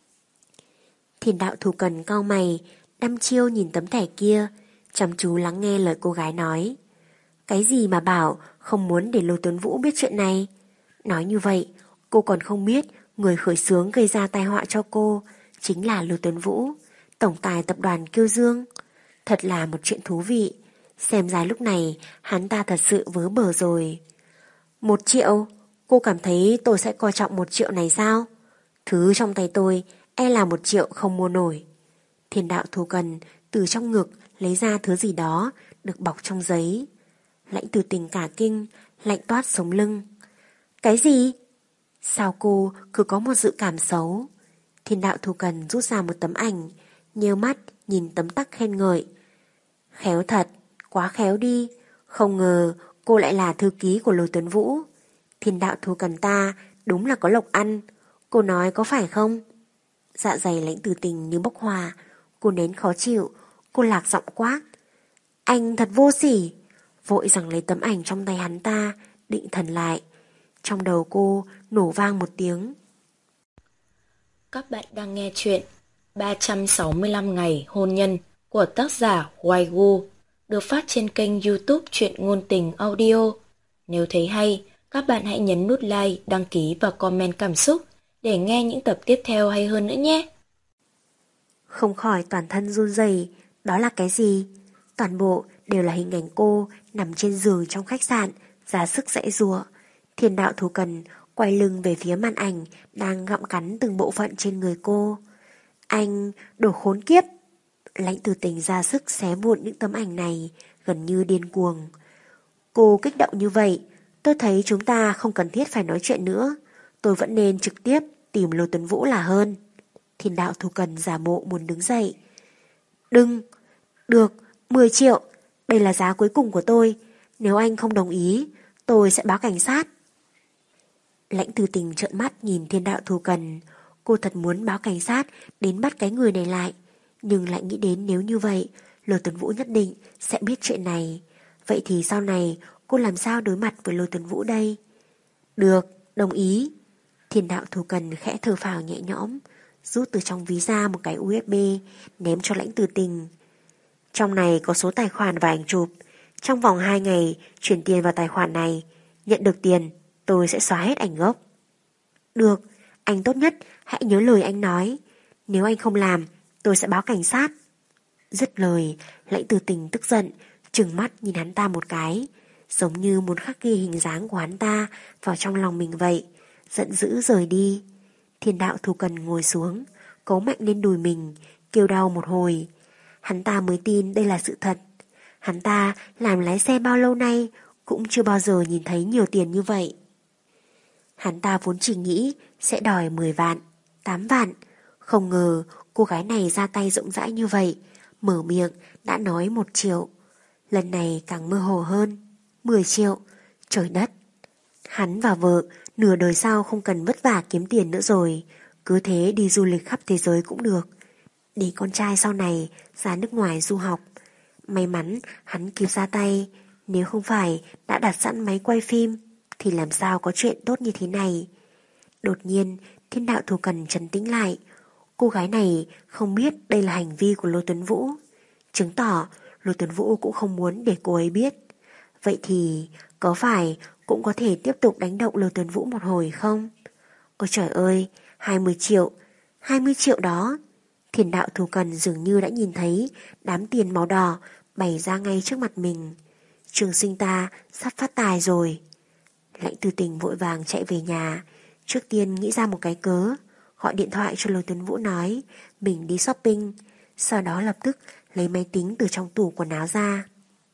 Thiên đạo thù cần cau mày, đăm chiêu nhìn tấm thẻ kia, chăm chú lắng nghe lời cô gái nói. Cái gì mà bảo không muốn để Lôi Tuấn Vũ biết chuyện này? Nói như vậy, cô còn không biết người khởi xướng gây ra tai họa cho cô chính là Lôi Tuấn Vũ, tổng tài tập đoàn Kiêu Dương. Thật là một chuyện thú vị. Xem ra lúc này hắn ta thật sự vớ bờ rồi. Một triệu? Cô cảm thấy tôi sẽ coi trọng một triệu này sao? Thứ trong tay tôi e là một triệu không mua nổi. Thiên đạo thù cần từ trong ngực lấy ra thứ gì đó được bọc trong giấy. Lãnh Từ Tình cả kinh, lạnh toát sống lưng. Cái gì? Sao cô cứ có một dự cảm xấu? Thiên đạo thù cần rút ra một tấm ảnh, nheo mắt nhìn tấm tắc khen ngợi. Khéo thật, quá khéo đi. Không ngờ cô lại là thư ký của Lôi Tuấn Vũ. Thiên đạo thù cần ta đúng là có lộc ăn. Cô nói có phải không? Dạ dày Lãnh Từ Tình như bốc hỏa. Cô nén khó chịu. Cô lạc giọng quát. Anh thật vô sỉ. Vội rằng lấy tấm ảnh trong tay hắn ta, định thần lại. Trong đầu cô nổ vang một tiếng. Các bạn đang nghe chuyện ba trăm sáu mươi lăm ngày hôn nhân của tác giả Hoài Gu, được phát trên kênh YouTube Truyện Ngôn Tình Audio. Nếu thấy hay, các bạn hãy nhấn nút like, đăng ký và comment cảm xúc để nghe những tập tiếp theo hay hơn nữa nhé. Không khỏi toàn thân run rẩy. Đó là cái gì? Toàn bộ đều là hình ảnh cô nằm trên giường trong khách sạn, ra sức giãy giụa. Thiên đạo thù cần quay lưng về phía màn ảnh đang gặm cắn từng bộ phận trên người cô. Anh, đồ khốn kiếp! Lãnh Từ Tình ra sức xé vụn những tấm ảnh này, gần như điên cuồng. Cô kích động như vậy, tôi thấy chúng ta không cần thiết phải nói chuyện nữa. Tôi vẫn nên trực tiếp tìm Lôi Tuấn Vũ là hơn. Thiên đạo thù cần giả bộ muốn đứng dậy. Đừng! Được, mười triệu. Đây là giá cuối cùng của tôi. Nếu anh không đồng ý, tôi sẽ báo cảnh sát. Lãnh Từ Tình trợn mắt nhìn thiên đạo thù cần. Cô thật muốn báo cảnh sát đến bắt cái người này lại. Nhưng lại nghĩ đến nếu như vậy, Lôi Tuấn Vũ nhất định sẽ biết chuyện này. Vậy thì sau này cô làm sao đối mặt với Lôi Tuấn Vũ đây? Được, đồng ý. Thiên đạo thù cần khẽ thở phào nhẹ nhõm, rút từ trong ví ra một cái u ét bê, ném cho Lãnh Từ Tình. Trong này có số tài khoản và ảnh chụp. Trong vòng hai ngày chuyển tiền vào tài khoản này. Nhận được tiền, tôi sẽ xóa hết ảnh gốc. Được, anh tốt nhất hãy nhớ lời anh nói. Nếu anh không làm, tôi sẽ báo cảnh sát. Dứt lời, Lãnh Từ Tình tức giận, trừng mắt nhìn hắn ta một cái, giống như muốn khắc ghi hình dáng của hắn ta vào trong lòng mình vậy. Giận dữ rời đi. Thiên đạo thù cần ngồi xuống, cấu mạnh lên đùi mình, kêu đau một hồi. Hắn ta mới tin đây là sự thật. Hắn ta làm lái xe bao lâu nay cũng chưa bao giờ nhìn thấy nhiều tiền như vậy. Hắn ta vốn chỉ nghĩ sẽ đòi mười vạn, tám vạn. Không ngờ cô gái này ra tay rộng rãi như vậy, mở miệng đã nói một triệu. Lần này càng mơ hồ hơn. Mười triệu, trời đất. Hắn và vợ nửa đời sau không cần vất vả kiếm tiền nữa rồi, cứ thế đi du lịch khắp thế giới cũng được, để con trai sau này ra nước ngoài du học. May mắn hắn kịp ra tay, nếu không phải đã đặt sẵn máy quay phim thì làm sao có chuyện tốt như thế này. Đột nhiên, thiên đạo thù cần trấn tĩnh lại. Cô gái này không biết đây là hành vi của Lô Tuấn Vũ, chứng tỏ Lô Tuấn Vũ cũng không muốn để cô ấy biết. Vậy thì có phải cũng có thể tiếp tục đánh động Lô Tuấn Vũ một hồi không? Ôi trời ơi, hai mươi triệu, hai mươi triệu đó. Thiên đạo thù cần dường như đã nhìn thấy đám tiền màu đỏ bày ra ngay trước mặt mình. Trường Sinh ta sắp phát tài rồi. Lãnh Từ Tình vội vàng chạy về nhà, trước tiên nghĩ ra một cái cớ, gọi điện thoại cho Lô Tuấn Vũ nói mình đi shopping, sau đó lập tức lấy máy tính từ trong tủ quần áo ra.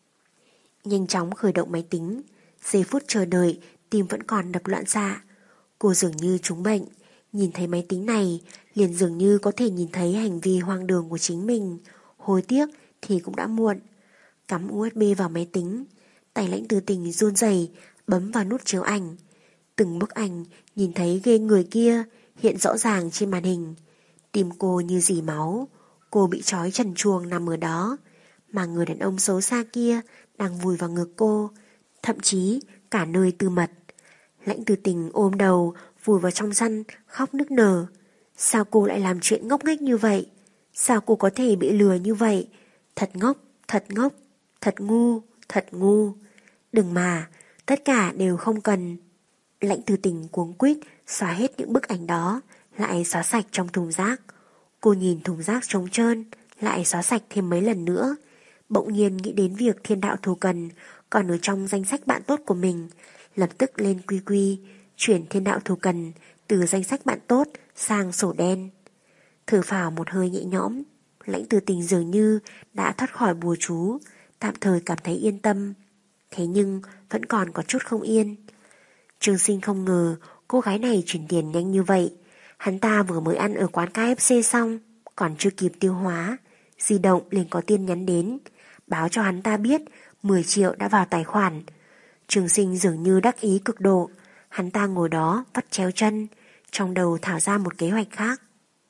Nhanh chóng khởi động máy tính, giây phút chờ đợi tim vẫn còn đập loạn xạ. Cô dường như trúng bệnh, nhìn thấy máy tính này liền dường như có thể nhìn thấy hành vi hoang đường của chính mình. Hối tiếc thì cũng đã muộn. Cắm u ét bê vào máy tính, tay Lãnh Từ Tình run rẩy bấm vào nút chiếu ảnh. Từng bức ảnh nhìn thấy ghê người kia hiện rõ ràng trên màn hình. Tim cô như dì máu. Cô bị trói trần truồng nằm ở đó, mà người đàn ông xấu xa kia đang vùi vào ngực cô, thậm chí cả nơi tư mật. Lãnh Từ Tình ôm đầu vùi vào trong chăn khóc nức nở. Sao cô lại làm chuyện ngốc nghếch như vậy? Sao cô có thể bị lừa như vậy? Thật ngốc, thật ngốc, thật ngu, thật ngu. Đừng mà, tất cả đều không cần. Lãnh Từ Tình cuống quýt xóa hết những bức ảnh đó, lại xóa sạch trong thùng rác. Cô nhìn thùng rác trống trơn, lại xóa sạch thêm mấy lần nữa. Bỗng nhiên nghĩ đến việc thiên đạo thù cần còn ở trong danh sách bạn tốt của mình, lập tức lên quy quy, chuyển thiên đạo thù cần từ danh sách bạn tốt sang sổ đen. Thở phào một hơi nhẹ nhõm, Lãnh Từ Tình dường như đã thoát khỏi bùa chú, tạm thời cảm thấy yên tâm. Thế nhưng vẫn còn có chút không yên. Trường Sinh không ngờ cô gái này chuyển tiền nhanh như vậy. Hắn ta vừa mới ăn ở quán ca ép xê xong, còn chưa kịp tiêu hóa, di động liền có tin nhắn đến, báo cho hắn ta biết mười triệu đã vào tài khoản. Trường Sinh dường như đắc ý cực độ. Hắn ta ngồi đó vắt chéo chân, trong đầu thảo ra một kế hoạch khác.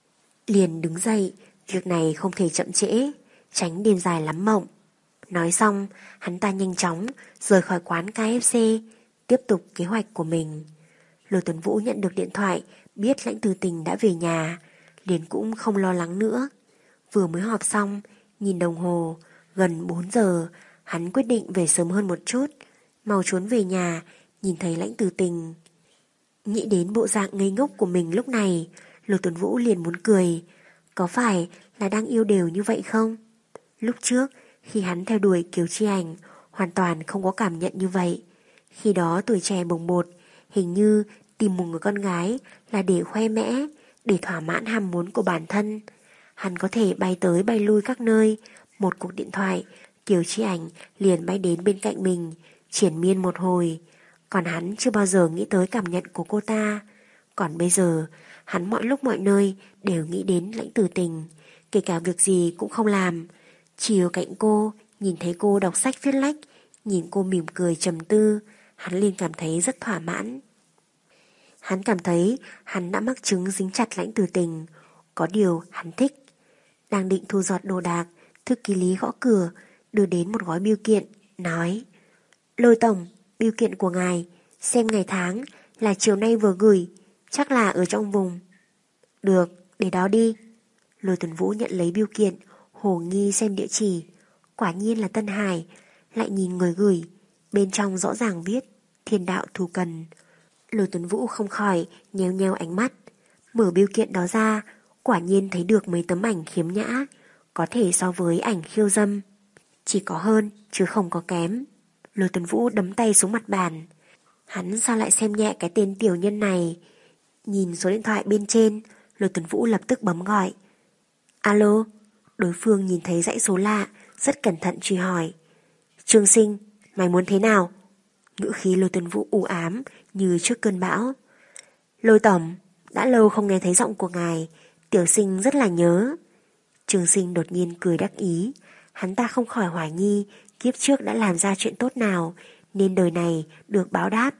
Liền đứng dậy, việc này không thể chậm trễ, tránh đêm dài lắm mộng. Nói xong, hắn ta nhanh chóng rời khỏi quán ca ép xê, tiếp tục kế hoạch của mình. Lô Tuấn Vũ nhận được điện thoại, biết Lãnh Từ Tình đã về nhà, liền cũng không lo lắng nữa. Vừa mới họp xong, nhìn đồng hồ, gần bốn giờ, hắn quyết định về sớm hơn một chút, mau trốn về nhà, nhìn thấy Lãnh Từ Tình. Nghĩ đến bộ dạng ngây ngốc của mình lúc này, Lô Tuấn Vũ liền muốn cười. Có phải là đang yêu đều như vậy không? Lúc trước, khi hắn theo đuổi Kiều Chi Ảnh, hoàn toàn không có cảm nhận như vậy. Khi đó tuổi trẻ bồng bột, hình như tìm một người con gái là để khoe mẽ, để thỏa mãn ham muốn của bản thân. Hắn có thể bay tới bay lui các nơi, một cuộc điện thoại, Kiều Chi Ảnh liền bay đến bên cạnh mình, triển miên một hồi. Còn hắn chưa bao giờ nghĩ tới cảm nhận của cô ta. Còn bây giờ, hắn mọi lúc mọi nơi đều nghĩ đến Lãnh Từ Tình, kể cả việc gì cũng không làm. Chỉ ở cạnh cô, nhìn thấy cô đọc sách viết lách, nhìn cô mỉm cười trầm tư, hắn liền cảm thấy rất thỏa mãn. Hắn cảm thấy hắn đã mắc chứng dính chặt Lãnh Từ Tình, có điều hắn thích. Đang định thu dọn đồ đạc, thư ký Lý gõ cửa, đưa đến một gói bưu kiện, nói: Lôi tổng, bưu kiện của ngài, xem ngày tháng là chiều nay vừa gửi, chắc là ở trong vùng. Được, để đó đi. Lôi Tuấn Vũ nhận lấy bưu kiện, hồ nghi xem địa chỉ, quả nhiên là Tân Hải, lại nhìn người gửi, bên trong rõ ràng viết thiên đạo thù cần. Lôi Tuấn Vũ không khỏi nheo nheo ánh mắt, mở bưu kiện đó ra, quả nhiên thấy được mấy tấm ảnh khiếm nhã, có thể so với ảnh khiêu dâm, chỉ có hơn chứ không có kém. Lôi Tuấn Vũ đấm tay xuống mặt bàn, hắn sao lại xem nhẹ cái tên tiểu nhân này. Nhìn số điện thoại bên trên, Lôi Tuấn Vũ lập tức bấm gọi. Alo. Đối phương nhìn thấy dãy số lạ, rất cẩn thận truy hỏi. Trương Sinh, mày muốn thế nào? Ngữ khí Lôi Tuấn Vũ u ám như trước cơn bão. Lôi tổng, đã lâu không nghe thấy giọng của ngài, tiểu sinh rất là nhớ. Trương Sinh đột nhiên cười đắc ý, hắn ta không khỏi hoài nghi kiếp trước đã làm ra chuyện tốt nào nên đời này được báo đáp.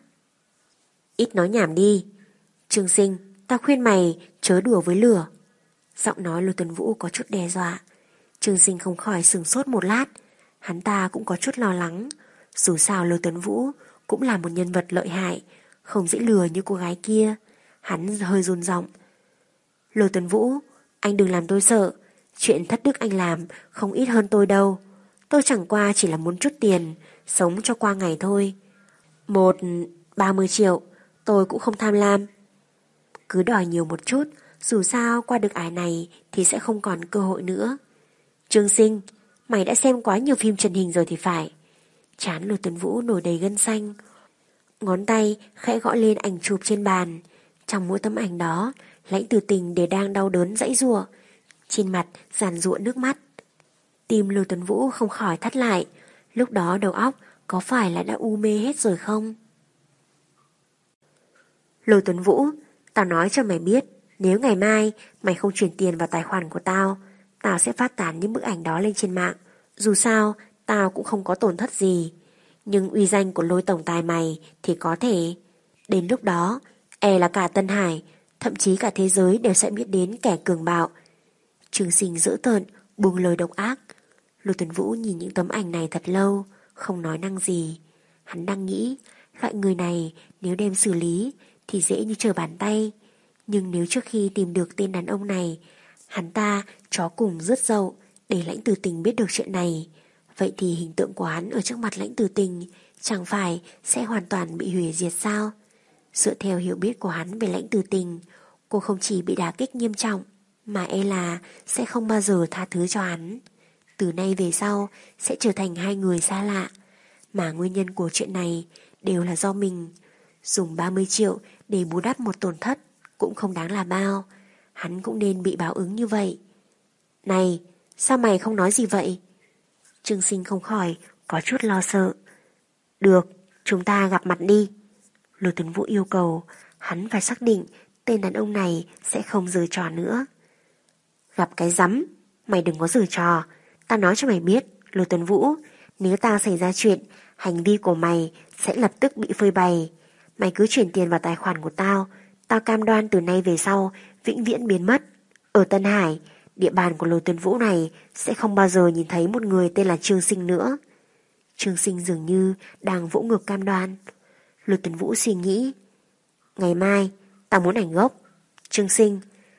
Ít nói nhảm đi. Trương Sinh, ta khuyên mày chớ đùa với lửa. Giọng nói Lôi Tuấn Vũ có chút đe dọa. Trương Sinh không khỏi sửng sốt một lát, hắn ta cũng có chút lo lắng. Dù sao Lôi Tuấn Vũ cũng là một nhân vật lợi hại, không dễ lừa như cô gái kia. Hắn hơi run giọng. Lôi Tuấn Vũ, anh đừng làm tôi sợ. Chuyện thất đức anh làm không ít hơn tôi đâu. Tôi chẳng qua chỉ là muốn chút tiền, sống cho qua ngày thôi. Một ba mươi triệu, tôi cũng không tham lam. Cứ đòi nhiều một chút, dù sao qua được ải này thì sẽ không còn cơ hội nữa. Trương Sinh, mày đã xem quá nhiều phim truyền hình rồi thì phải. Trán Lôi Tuấn Vũ nổi đầy gân xanh. Ngón tay khẽ gõ lên ảnh chụp trên bàn. Trong mỗi tấm ảnh đó, Lãnh Tử Tình đều đang đau đớn giãy giụa, trên mặt giàn giụa nước mắt. Tim Lôi Tuấn Vũ không khỏi thắt lại. Lúc đó đầu óc có phải là đã u mê hết rồi không? Lôi Tuấn Vũ, tao nói cho mày biết, nếu ngày mai mày không chuyển tiền vào tài khoản của tao, tao sẽ phát tán những bức ảnh đó lên trên mạng. Dù sao, tao cũng không có tổn thất gì. Nhưng uy danh của Lôi tổng tài mày thì có thể. Đến lúc đó, e là cả Tân Hải, thậm chí cả thế giới đều sẽ biết đến kẻ cường bạo. Trương Sinh dữ tợn, buông lời độc ác. Lôi Tuấn Vũ nhìn những tấm ảnh này thật lâu, không nói năng gì. Hắn đang nghĩ, loại người này nếu đem xử lý thì dễ như trở bàn tay. Nhưng nếu trước khi tìm được tên đàn ông này, hắn ta chó cùng rứt dậu để Lãnh Tử Tình biết được chuyện này, vậy thì hình tượng của hắn ở trước mặt Lãnh Tử Tình chẳng phải sẽ hoàn toàn bị hủy diệt sao? Dựa theo hiểu biết của hắn về Lãnh Tử Tình, cô không chỉ bị đả kích nghiêm trọng, mà e là sẽ không bao giờ tha thứ cho hắn. Từ nay về sau sẽ trở thành hai người xa lạ. Mà nguyên nhân của chuyện này đều là do mình. Dùng ba mươi triệu để bù đắp một tổn thất cũng không đáng là bao. Hắn cũng nên bị báo ứng như vậy. Này, sao mày không nói gì vậy? Trương Sinh không khỏi có chút lo sợ. Được, chúng ta gặp mặt đi. Lôi Tuấn Vũ yêu cầu. Hắn phải xác định tên đàn ông này sẽ không giở trò nữa. Gặp cái rắm, mày đừng có giở trò. Tao nói cho mày biết, Lôi Tuấn Vũ, nếu tao xảy ra chuyện, hành vi của mày sẽ lập tức bị phơi bày. Mày cứ chuyển tiền vào tài khoản của tao, tao cam đoan từ nay về sau vĩnh viễn biến mất. Ở Tân Hải, địa bàn của Lôi Tuấn Vũ này sẽ không bao giờ nhìn thấy một người tên là Trương Sinh nữa. Trương Sinh dường như đang vỗ ngực cam đoan. Lôi Tuấn Vũ suy nghĩ. Ngày mai, tao muốn ảnh gốc. Trương Sinh,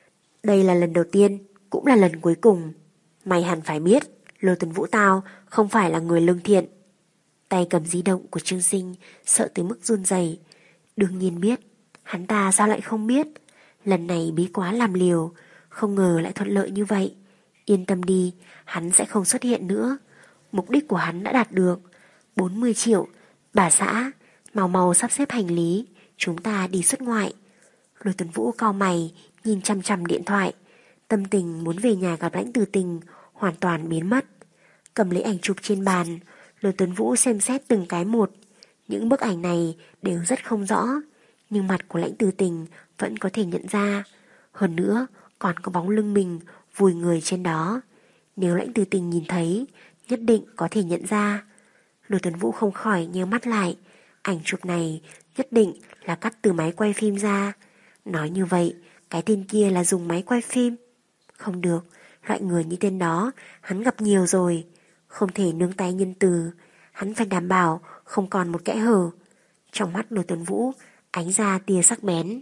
đây là lần đầu tiên, cũng là lần cuối cùng. Mày hẳn phải biết, Lôi Tuấn Vũ tao không phải là người lương thiện. Tay cầm di động của Trương Sinh sợ tới mức run rẩy. Đương nhiên biết, hắn ta sao lại không biết. Lần này bí quá làm liều, không ngờ lại thuận lợi như vậy. Yên tâm đi, hắn sẽ không xuất hiện nữa. Mục đích của hắn đã đạt được. bốn mươi triệu, bà xã, mau mau sắp xếp hành lý, chúng ta đi xuất ngoại. Lôi Tuấn Vũ cau mày, nhìn chăm chăm điện thoại. Tâm tình muốn về nhà gặp Lãnh Tử Tình hoàn toàn biến mất. Cầm lấy ảnh chụp trên bàn, Lôi Tuấn Vũ xem xét từng cái một. Những bức ảnh này đều rất không rõ, nhưng mặt của Lãnh Tử Tình vẫn có thể nhận ra. Hơn nữa còn có bóng lưng mình vùi người trên đó. Nếu Lãnh Tử Tình nhìn thấy, nhất định có thể nhận ra. Lôi Tuấn Vũ không khỏi nheo mắt lại. Ảnh chụp này nhất định là cắt từ máy quay phim ra. Nói như vậy, cái tên kia là dùng máy quay phim. Không được, loại người như tên đó hắn gặp nhiều rồi. Không thể nương tay nhân từ. Hắn phải đảm bảo không còn một kẽ hở. Trong mắt Lôi Tuấn Vũ ánh ra tia sắc bén.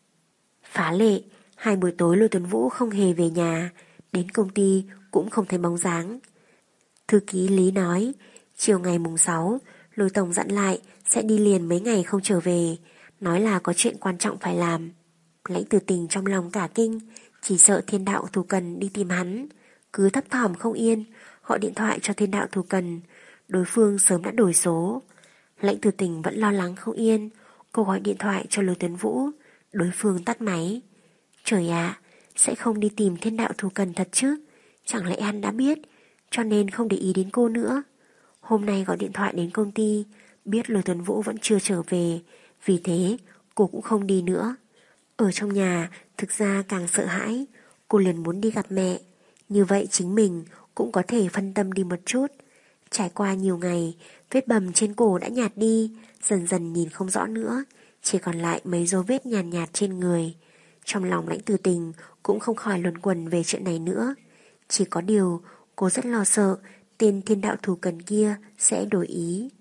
Phá lệ, hai buổi tối Lôi Tuấn Vũ không hề về nhà. Đến công ty cũng không thấy bóng dáng. Thư ký Lý nói, chiều ngày mùng sáu, Lôi Tổng dặn lại sẽ đi liền mấy ngày không trở về, nói là có chuyện quan trọng phải làm. Lãnh Tử Tình trong lòng cả kinh, chỉ sợ Thiên Đạo Thù Cần đi tìm hắn. Cứ thấp thỏm không yên, gọi điện thoại cho Thiên Đạo Thù Cần. Đối phương sớm đã đổi số. Lãnh Tử Tình vẫn lo lắng không yên. Cô gọi điện thoại cho Lôi Tuấn Vũ. Đối phương tắt máy. Trời ạ, sẽ không đi tìm Thiên Đạo Thù Cần thật chứ? Chẳng lẽ hắn đã biết, cho nên không để ý đến cô nữa? Hôm nay gọi điện thoại đến công ty, biết Lôi Tuấn Vũ vẫn chưa trở về, vì thế cô cũng không đi nữa. Ở trong nhà thực ra càng sợ hãi. Cô liền muốn đi gặp mẹ. Như vậy chính mình cũng có thể phân tâm đi một chút. Trải qua nhiều ngày, vết bầm trên cổ đã nhạt đi, dần dần nhìn không rõ nữa, chỉ còn lại mấy dấu vết nhàn nhạt, nhạt trên người. Trong lòng Lãnh Tử Tình cũng không khỏi luẩn quẩn về chuyện này nữa. Chỉ có điều cô rất lo sợ tên Thiên Đạo Thù Cần kia sẽ đổi ý.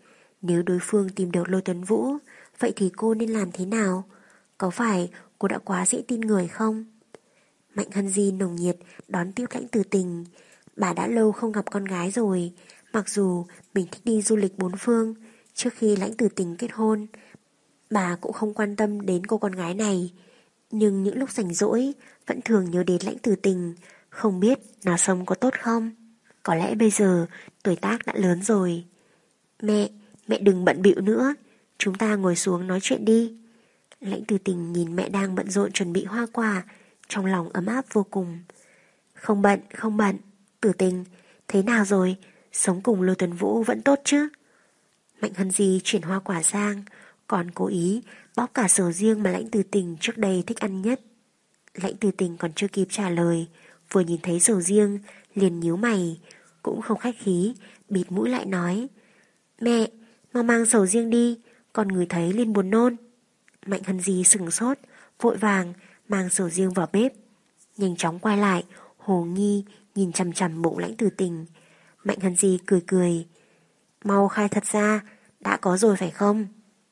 Nếu đối phương tìm được Lôi Tuấn Vũ, vậy thì cô nên làm thế nào? Có phải cô đã quá dễ tin người không? Mạnh Hân Di nồng nhiệt đón tiếp Lãnh Tử Tình. Bà đã lâu không gặp con gái rồi. Mặc dù mình thích đi du lịch bốn phương, trước khi Lãnh Tử Tình kết hôn, bà cũng không quan tâm đến cô con gái này. Nhưng những lúc rảnh rỗi vẫn thường nhớ đến Lãnh Tử Tình, không biết nó sống có tốt không. Có lẽ bây giờ tuổi tác đã lớn rồi. Mẹ, mẹ đừng bận bịu nữa, chúng ta ngồi xuống nói chuyện đi. Lãnh Tử Tình nhìn mẹ đang bận rộn chuẩn bị hoa quả, trong lòng ấm áp vô cùng. Không bận, không bận. Tử Tình, thế nào rồi? Sống cùng Lôi Tuấn Vũ vẫn tốt chứ? Mạnh Hân Di chuyển hoa quả sang, còn cố ý bóc cả sầu riêng mà Lãnh Tử Tình trước đây thích ăn nhất. Lãnh Tử Tình còn chưa kịp trả lời, vừa nhìn thấy sầu riêng liền nhíu mày, cũng không khách khí, bịt mũi lại nói: Mẹ, mau mang sầu riêng đi, con ngửi thấy liền buồn nôn. Mạnh Hân Di sửng sốt, vội vàng mang sầu riêng vào bếp, nhanh chóng quay lại, hồ nghi nhìn chằm chằm bụng Lãnh Tử Tình. Mạnh Hân Di cười cười: Mau khai thật ra, đã có rồi phải không?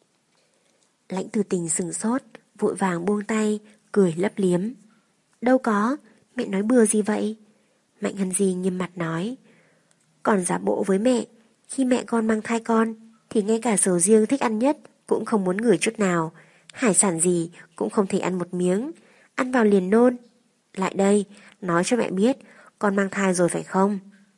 Lãnh Tử Tình sửng sốt, vội vàng buông tay, cười lấp liếm: Đâu có, mẹ nói bừa gì vậy? Mạnh Hân Di nghiêm mặt nói: Còn giả bộ với mẹ, khi mẹ con mang thai con thì ngay cả sầu riêng thích ăn nhất cũng không muốn ngửi chút nào, hải sản gì cũng không thể ăn một miếng, ăn vào liền nôn. Lại đây, nói cho mẹ biết con mang thai rồi phải không?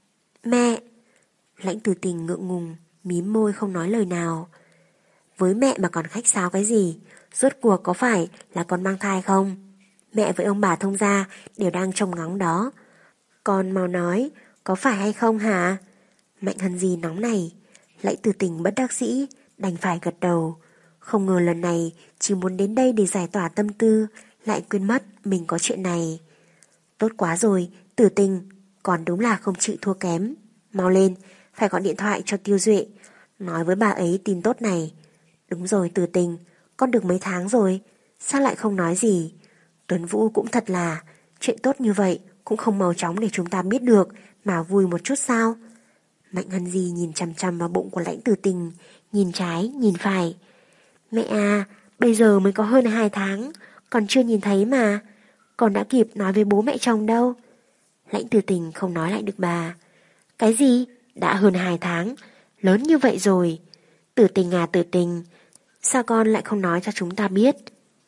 Mẹ! Lãnh Tử Tình ngượng ngùng, mím môi không nói lời nào. Với mẹ mà còn khách sáo cái gì? Rốt cuộc có phải là con mang thai không? Mẹ với ông bà thông gia đều đang trông ngóng đó. Con mau nói, có phải hay không hả? Mạnh Hân Di nóng này. Lãnh Tử Tình bất đắc dĩ, đành phải gật đầu. Không ngờ lần này chỉ muốn đến đây để giải tỏa tâm tư, lại quên mất mình có chuyện này. Tốt quá rồi, Tử Tình, còn đúng là không chịu thua kém. Mau lên, phải gọi điện thoại cho Tiêu Duệ, nói với bà ấy tin tốt này. Đúng rồi Tử Tình, con được mấy tháng rồi, sao lại không nói gì? Tuấn Vũ cũng thật là, chuyện tốt như vậy cũng không mau chóng để chúng ta biết được, mà vui một chút sao? Mạnh Hân Di nhìn chằm chằm vào bụng của Lãnh Tử Tình, nhìn trái, nhìn phải. Mẹ à, bây giờ mới có hơn hai tháng, còn chưa nhìn thấy mà, còn đã kịp nói với bố mẹ chồng đâu. Lãnh Tử Tình không nói lại được bà. Cái gì? Đã hơn hai tháng, lớn như vậy rồi. Tử Tình à Tử Tình, sao con lại không nói cho chúng ta biết?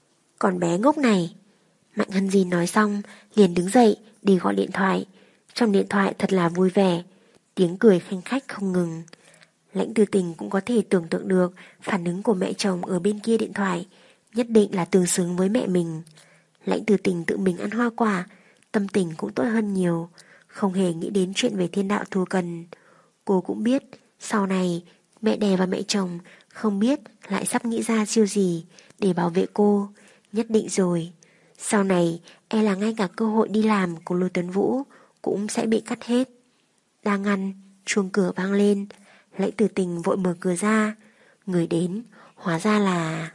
Con bé ngốc này. Mạnh Hân Di nói xong, liền đứng dậy đi gọi điện thoại. Trong điện thoại thật là vui vẻ, tiếng cười khanh khách không ngừng. Lãnh Tử Tình cũng có thể tưởng tượng được phản ứng của mẹ chồng ở bên kia điện thoại, nhất định là tương xứng với mẹ mình. Lãnh Tử Tình tự mình ăn hoa quả, tâm tình cũng tốt hơn nhiều, không hề nghĩ đến chuyện về thiên đạo thù cần. Cô cũng biết, sau này mẹ đẻ và mẹ chồng không biết lại sắp nghĩ ra chiêu gì để bảo vệ cô, nhất định rồi. Sau này e là ngay cả cơ hội đi làm của Lôi Tuấn Vũ cũng sẽ bị cắt hết. Đang ăn, chuông cửa vang lên. Lãnh Tử Tình vội mở cửa ra. Người đến hóa ra là...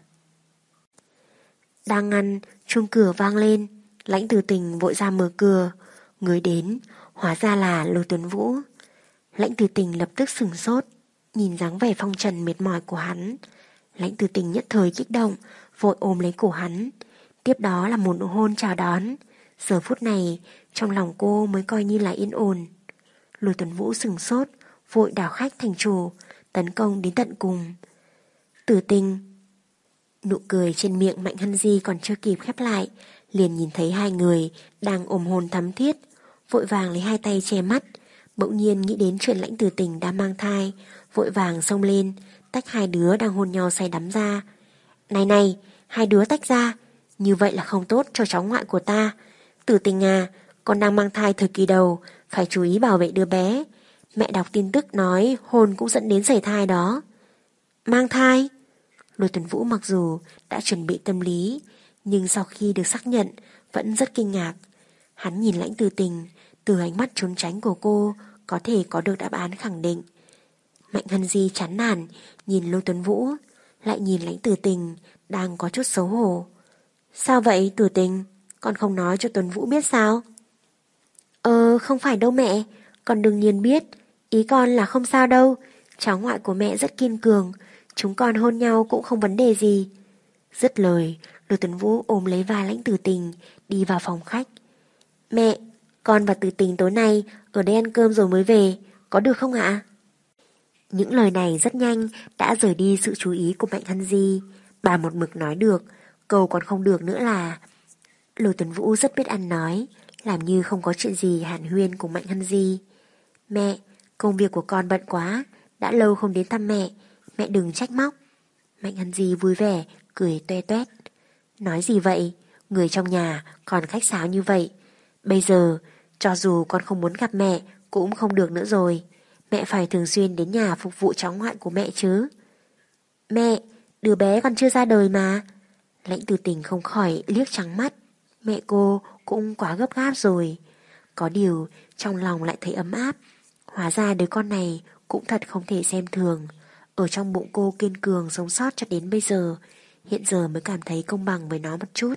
Đang ăn, chuông cửa vang lên. Lãnh Tử Tình vội ra mở cửa. Người đến hóa ra là Lôi Tuấn Vũ. Lãnh Tử Tình lập tức sửng sốt, nhìn dáng vẻ phong trần mệt mỏi của hắn. Lãnh Tử Tình nhất thời kích động, vội ôm lấy cổ hắn. Tiếp đó là một nụ hôn chào đón. Giờ phút này trong lòng cô mới coi như là yên ổn. Lôi Tuấn Vũ sửng sốt, vội đảo khách thành chủ, tấn công đến tận cùng. Tử Tình. Nụ cười trên miệng Mạnh Hân Di còn chưa kịp khép lại, liền nhìn thấy hai người đang ôm hôn thắm thiết, vội vàng lấy hai tay che mắt. Bỗng nhiên nghĩ đến chuyện Lãnh Tử Tình đang mang thai, vội vàng xông lên, tách hai đứa đang hôn nhau say đắm ra. Này này, hai đứa tách ra, như vậy là không tốt cho cháu ngoại của ta. Tử Tình à, con đang mang thai thời kỳ đầu, phải chú ý bảo vệ đứa bé. Mẹ đọc tin tức nói hôn cũng dẫn đến sảy thai đó. Mang thai? Lôi Tuấn Vũ mặc dù đã chuẩn bị tâm lý, nhưng sau khi được xác nhận vẫn rất kinh ngạc. Hắn nhìn Lãnh Tử Tình, từ ánh mắt trốn tránh của cô có thể có được đáp án khẳng định. Mạnh Hân Di chán nản nhìn Lôi Tuấn Vũ, lại nhìn Lãnh Tử Tình đang có chút xấu hổ. Sao vậy Tử Tình, con không nói cho Tuấn Vũ biết sao? Ờ không phải đâu mẹ, con đương nhiên biết, ý con là không sao đâu, Cháu ngoại của mẹ rất kiên cường, chúng con hôn nhau cũng không vấn đề gì. Dứt lời, Lôi Tuấn Vũ ôm lấy vai Lãnh Tử Tình, đi vào phòng khách. Mẹ, con và Tử Tình tối nay ở đây ăn cơm rồi mới về, có được không ạ? Những lời này rất nhanh đã rời đi sự chú ý của Mạnh Hân Di. Bà một mực nói được, câu còn không được nữa là... Lôi Tuấn Vũ rất biết ăn nói, làm như không có chuyện gì hàn huyên cùng Mạnh Hân Di. Mẹ, công việc của con bận quá, đã lâu không đến thăm mẹ, mẹ đừng trách móc. Mạnh Hân Di vui vẻ, cười toe toét. Nói gì vậy, người trong nhà còn khách sáo như vậy. Bây giờ, cho dù con không muốn gặp mẹ cũng không được nữa rồi. Mẹ phải thường xuyên đến nhà phục vụ cháu ngoại của mẹ chứ. Mẹ, đứa bé còn chưa ra đời mà. Lãnh Tử Tình không khỏi liếc trắng mắt. Mẹ cô cũng quá gấp gáp rồi. Có điều trong lòng lại thấy ấm áp. Hóa ra đứa con này cũng thật không thể xem thường. Ở trong bụng cô kiên cường sống sót cho đến bây giờ, hiện giờ mới cảm thấy công bằng với nó một chút.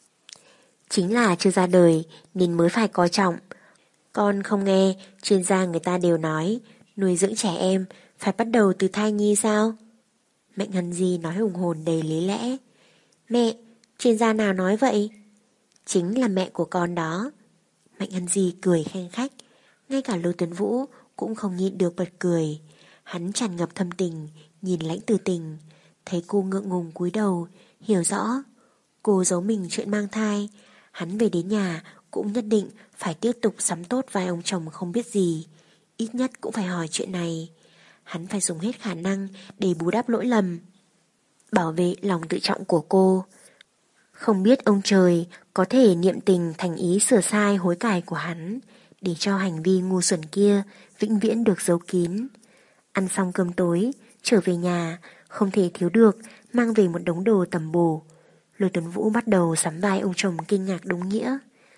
Chính là chưa ra đời nên mới phải coi trọng. Con không nghe chuyên gia người ta đều nói nuôi dưỡng trẻ em phải bắt đầu từ thai nhi sao? Mạnh Hân Di nói hùng hồn đầy lý lẽ. Mẹ, chuyên gia nào nói vậy? Chính là mẹ của con đó. Mạnh Hân Di cười khen khách. Ngay cả Lôi Tuấn Vũ cũng không nhịn được bật cười. Hắn tràn ngập thâm tình, nhìn Lãnh Tử Tình, thấy cô ngượng ngùng cúi đầu, hiểu rõ cô giấu mình chuyện mang thai. Hắn về đến nhà cũng nhất định phải tiếp tục sắm tốt vai ông chồng không biết gì, ít nhất cũng phải hỏi chuyện này. Hắn phải dùng hết khả năng để bù đắp lỗi lầm, bảo vệ lòng tự trọng của cô. Không biết ông trời có thể niệm tình thành ý sửa sai hối cải của hắn, để cho hành vi ngu xuẩn kia vĩnh viễn được giấu kín. Ăn xong cơm tối, trở về nhà, không thể thiếu được mang về một đống đồ tầm bổ. Lôi Tuấn Vũ bắt đầu sắm vai ông chồng kinh ngạc đúng nghĩa.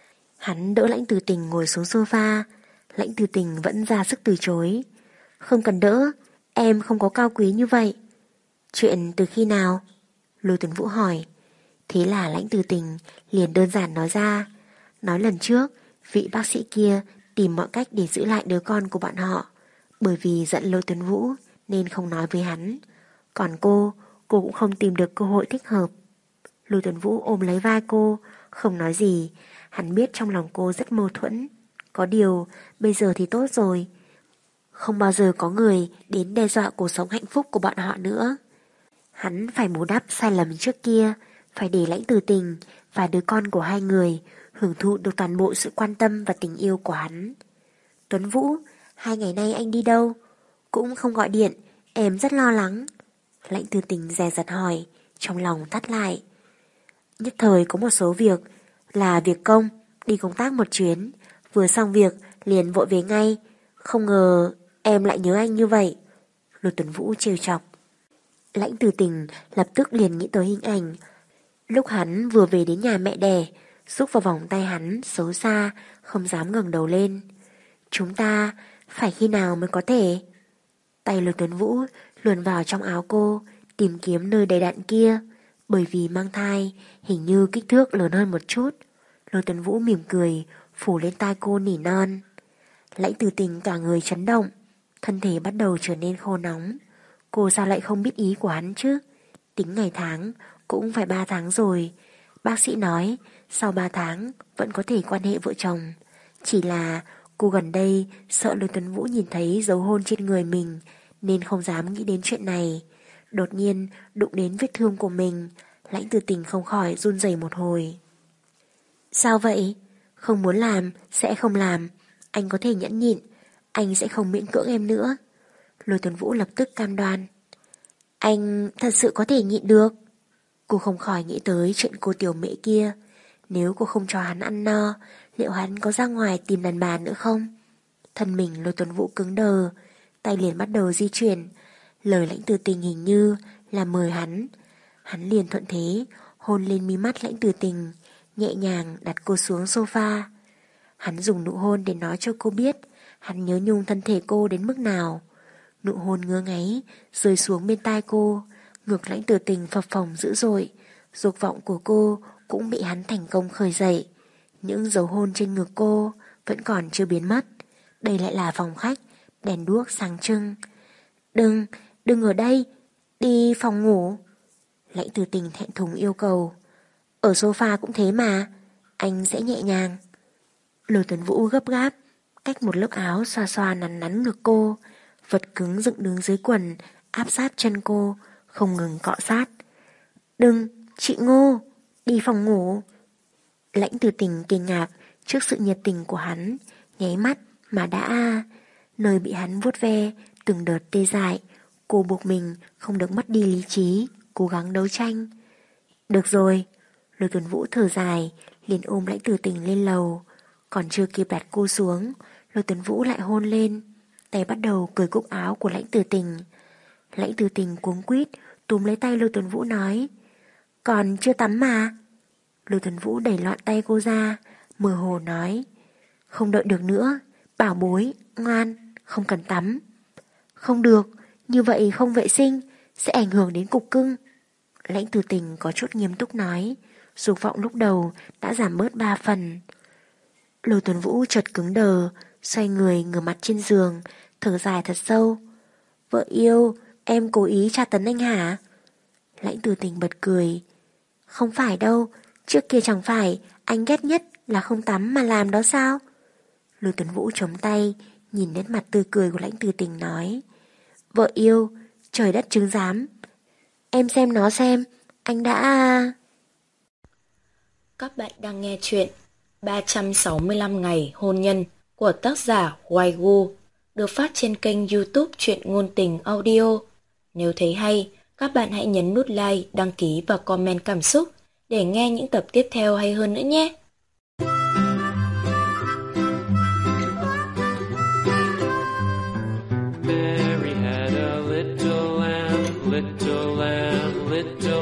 Hắn đỡ Lãnh Tử Tình ngồi xuống sofa. Lãnh Tử Tình vẫn ra sức từ chối. Không cần đỡ, em không có cao quý như vậy. Chuyện từ khi nào? Lôi Tuấn Vũ hỏi. Thế là Lãnh Tử Tình liền đơn giản nói ra. Nói lần trước, vị bác sĩ kia tìm mọi cách để giữ lại đứa con của bọn họ. Bởi vì giận Lôi Tuấn Vũ nên không nói với hắn. Còn cô, cô cũng không tìm được cơ hội thích hợp. Lôi Tuấn Vũ ôm lấy vai cô, không nói gì. Hắn biết trong lòng cô rất mâu thuẫn. Có điều, bây giờ thì tốt rồi. Không bao giờ có người đến đe dọa cuộc sống hạnh phúc của bọn họ nữa. Hắn phải bù đắp sai lầm trước kia, phải để Lãnh Tử Tình và đứa con của hai người hưởng thụ được toàn bộ sự quan tâm và tình yêu của hắn. Tuấn Vũ, hai ngày nay anh đi đâu? Cũng không gọi điện, em rất lo lắng. Lãnh Tử Tình dè dặt hỏi, trong lòng thắt lại. Nhất thời có một số việc là việc công, đi công tác một chuyến, vừa xong việc liền vội về ngay. Không ngờ em lại nhớ anh như vậy. Lôi Tuấn Vũ trêu chọc. Lãnh Tử Tình lập tức liền nghĩ tới hình ảnh lúc hắn vừa về đến nhà mẹ đẻ, xúc vào vòng tay hắn xấu xa, không dám ngẩng đầu lên. Chúng ta phải khi nào mới có thể? Tay Lôi Tuấn Vũ luồn vào trong áo cô, tìm kiếm nơi đầy đặn kia. Bởi vì mang thai, hình như kích thước lớn hơn một chút. Lôi Tuấn Vũ mỉm cười, phủ lên tai cô nỉ non. Lãnh Tử Tình cả người chấn động, thân thể bắt đầu trở nên khô nóng. Cô sao lại không biết ý của hắn chứ? Tính ngày tháng cũng phải ba tháng rồi. Bác sĩ nói sau ba tháng vẫn có thể quan hệ vợ chồng. Chỉ là cô gần đây sợ Lôi Tuấn Vũ nhìn thấy dấu hôn trên người mình nên không dám nghĩ đến chuyện này. Đột nhiên đụng đến vết thương của mình, Lãnh Tử Tình không khỏi run rẩy một hồi. Sao vậy? Không muốn làm sẽ không làm. Anh có thể nhẫn nhịn, anh sẽ không miễn cưỡng em nữa. Lôi Tuấn Vũ lập tức cam đoan. Anh thật sự có thể nhịn được. Cô không khỏi nghĩ tới chuyện cô tiểu mễ kia. Nếu cô không cho hắn ăn no, liệu hắn có ra ngoài tìm đàn bà nữa không? Thân mình Lôi Tuấn Vũ cứng đờ, tay liền bắt đầu di chuyển. Lời Lãnh Tử Tình hình như là mời hắn. Hắn liền thuận thế hôn lên mí mắt Lãnh Tử Tình, nhẹ nhàng đặt cô xuống sofa. Hắn dùng nụ hôn để nói cho cô biết hắn nhớ nhung thân thể cô đến mức nào. Nụ hôn ngứa ngáy rơi xuống bên tai cô, ngực Lãnh Tử Tình phập phồng dữ dội, dục vọng của cô cũng bị hắn thành công khơi dậy. Những dấu hôn trên ngực cô vẫn còn chưa biến mất. Đây lại là phòng khách, đèn đuốc sáng trưng. Đừng, đừng ở đây, đi phòng ngủ. Lãnh Tử Tình thẹn thùng yêu cầu. Ở sofa cũng thế mà, anh sẽ nhẹ nhàng. Lôi Tuấn Vũ gấp gáp, cách một lớp áo xoa xoa nắn nắn ngực cô, vật cứng dựng đứng dưới quần, áp sát chân cô, không ngừng cọ sát. Đừng, chị Ngô, đi phòng ngủ. Lãnh Tử Tình kinh ngạc trước sự nhiệt tình của hắn, nháy mắt mà đã... Nơi bị hắn vuốt ve, từng đợt tê dại, cô buộc mình không được mất đi lý trí, cố gắng đấu tranh. Được rồi, Lôi Tuấn Vũ thở dài, liền ôm Lãnh Tử Tình lên lầu. Còn chưa kịp đặt cô xuống, Lôi Tuấn Vũ lại hôn lên, tay bắt đầu cởi cúc áo của Lãnh Tử Tình. Lãnh Tử Tình cuống quýt túm lấy tay Lôi Tuấn Vũ nói, còn chưa tắm mà. Lôi Tuấn Vũ đẩy loạn tay cô ra, mơ hồ nói, không đợi được nữa, bảo bối, ngoan, không cần tắm. Không được, như vậy không vệ sinh, sẽ ảnh hưởng đến cục cưng. Lãnh Tử Tình có chút nghiêm túc nói, dục vọng lúc đầu đã giảm bớt ba phần. Lôi Tuấn Vũ chợt cứng đờ, xoay người ngửa mặt trên giường, thở dài thật sâu. Vợ yêu, em cố ý tra tấn anh hả? Lãnh Tử Tình bật cười. Không phải đâu, trước kia chẳng phải anh ghét nhất là không tắm mà làm đó sao? Lôi Tuấn Vũ chống tay, nhìn nét mặt tươi cười của Lãnh Tử Tình nói, vợ yêu, trời đất chứng giám, em xem nó xem, anh đã... Các bạn đang nghe chuyện ba trăm sáu mươi lăm ngày hôn nhân của tác giả Hoài Gu, được phát trên kênh YouTube Truyện Ngôn Tình Audio. Nếu thấy hay, các bạn hãy nhấn nút like, đăng ký và comment cảm xúc để nghe những tập tiếp theo hay hơn nữa nhé. Mary had a little lamb, little lamb, little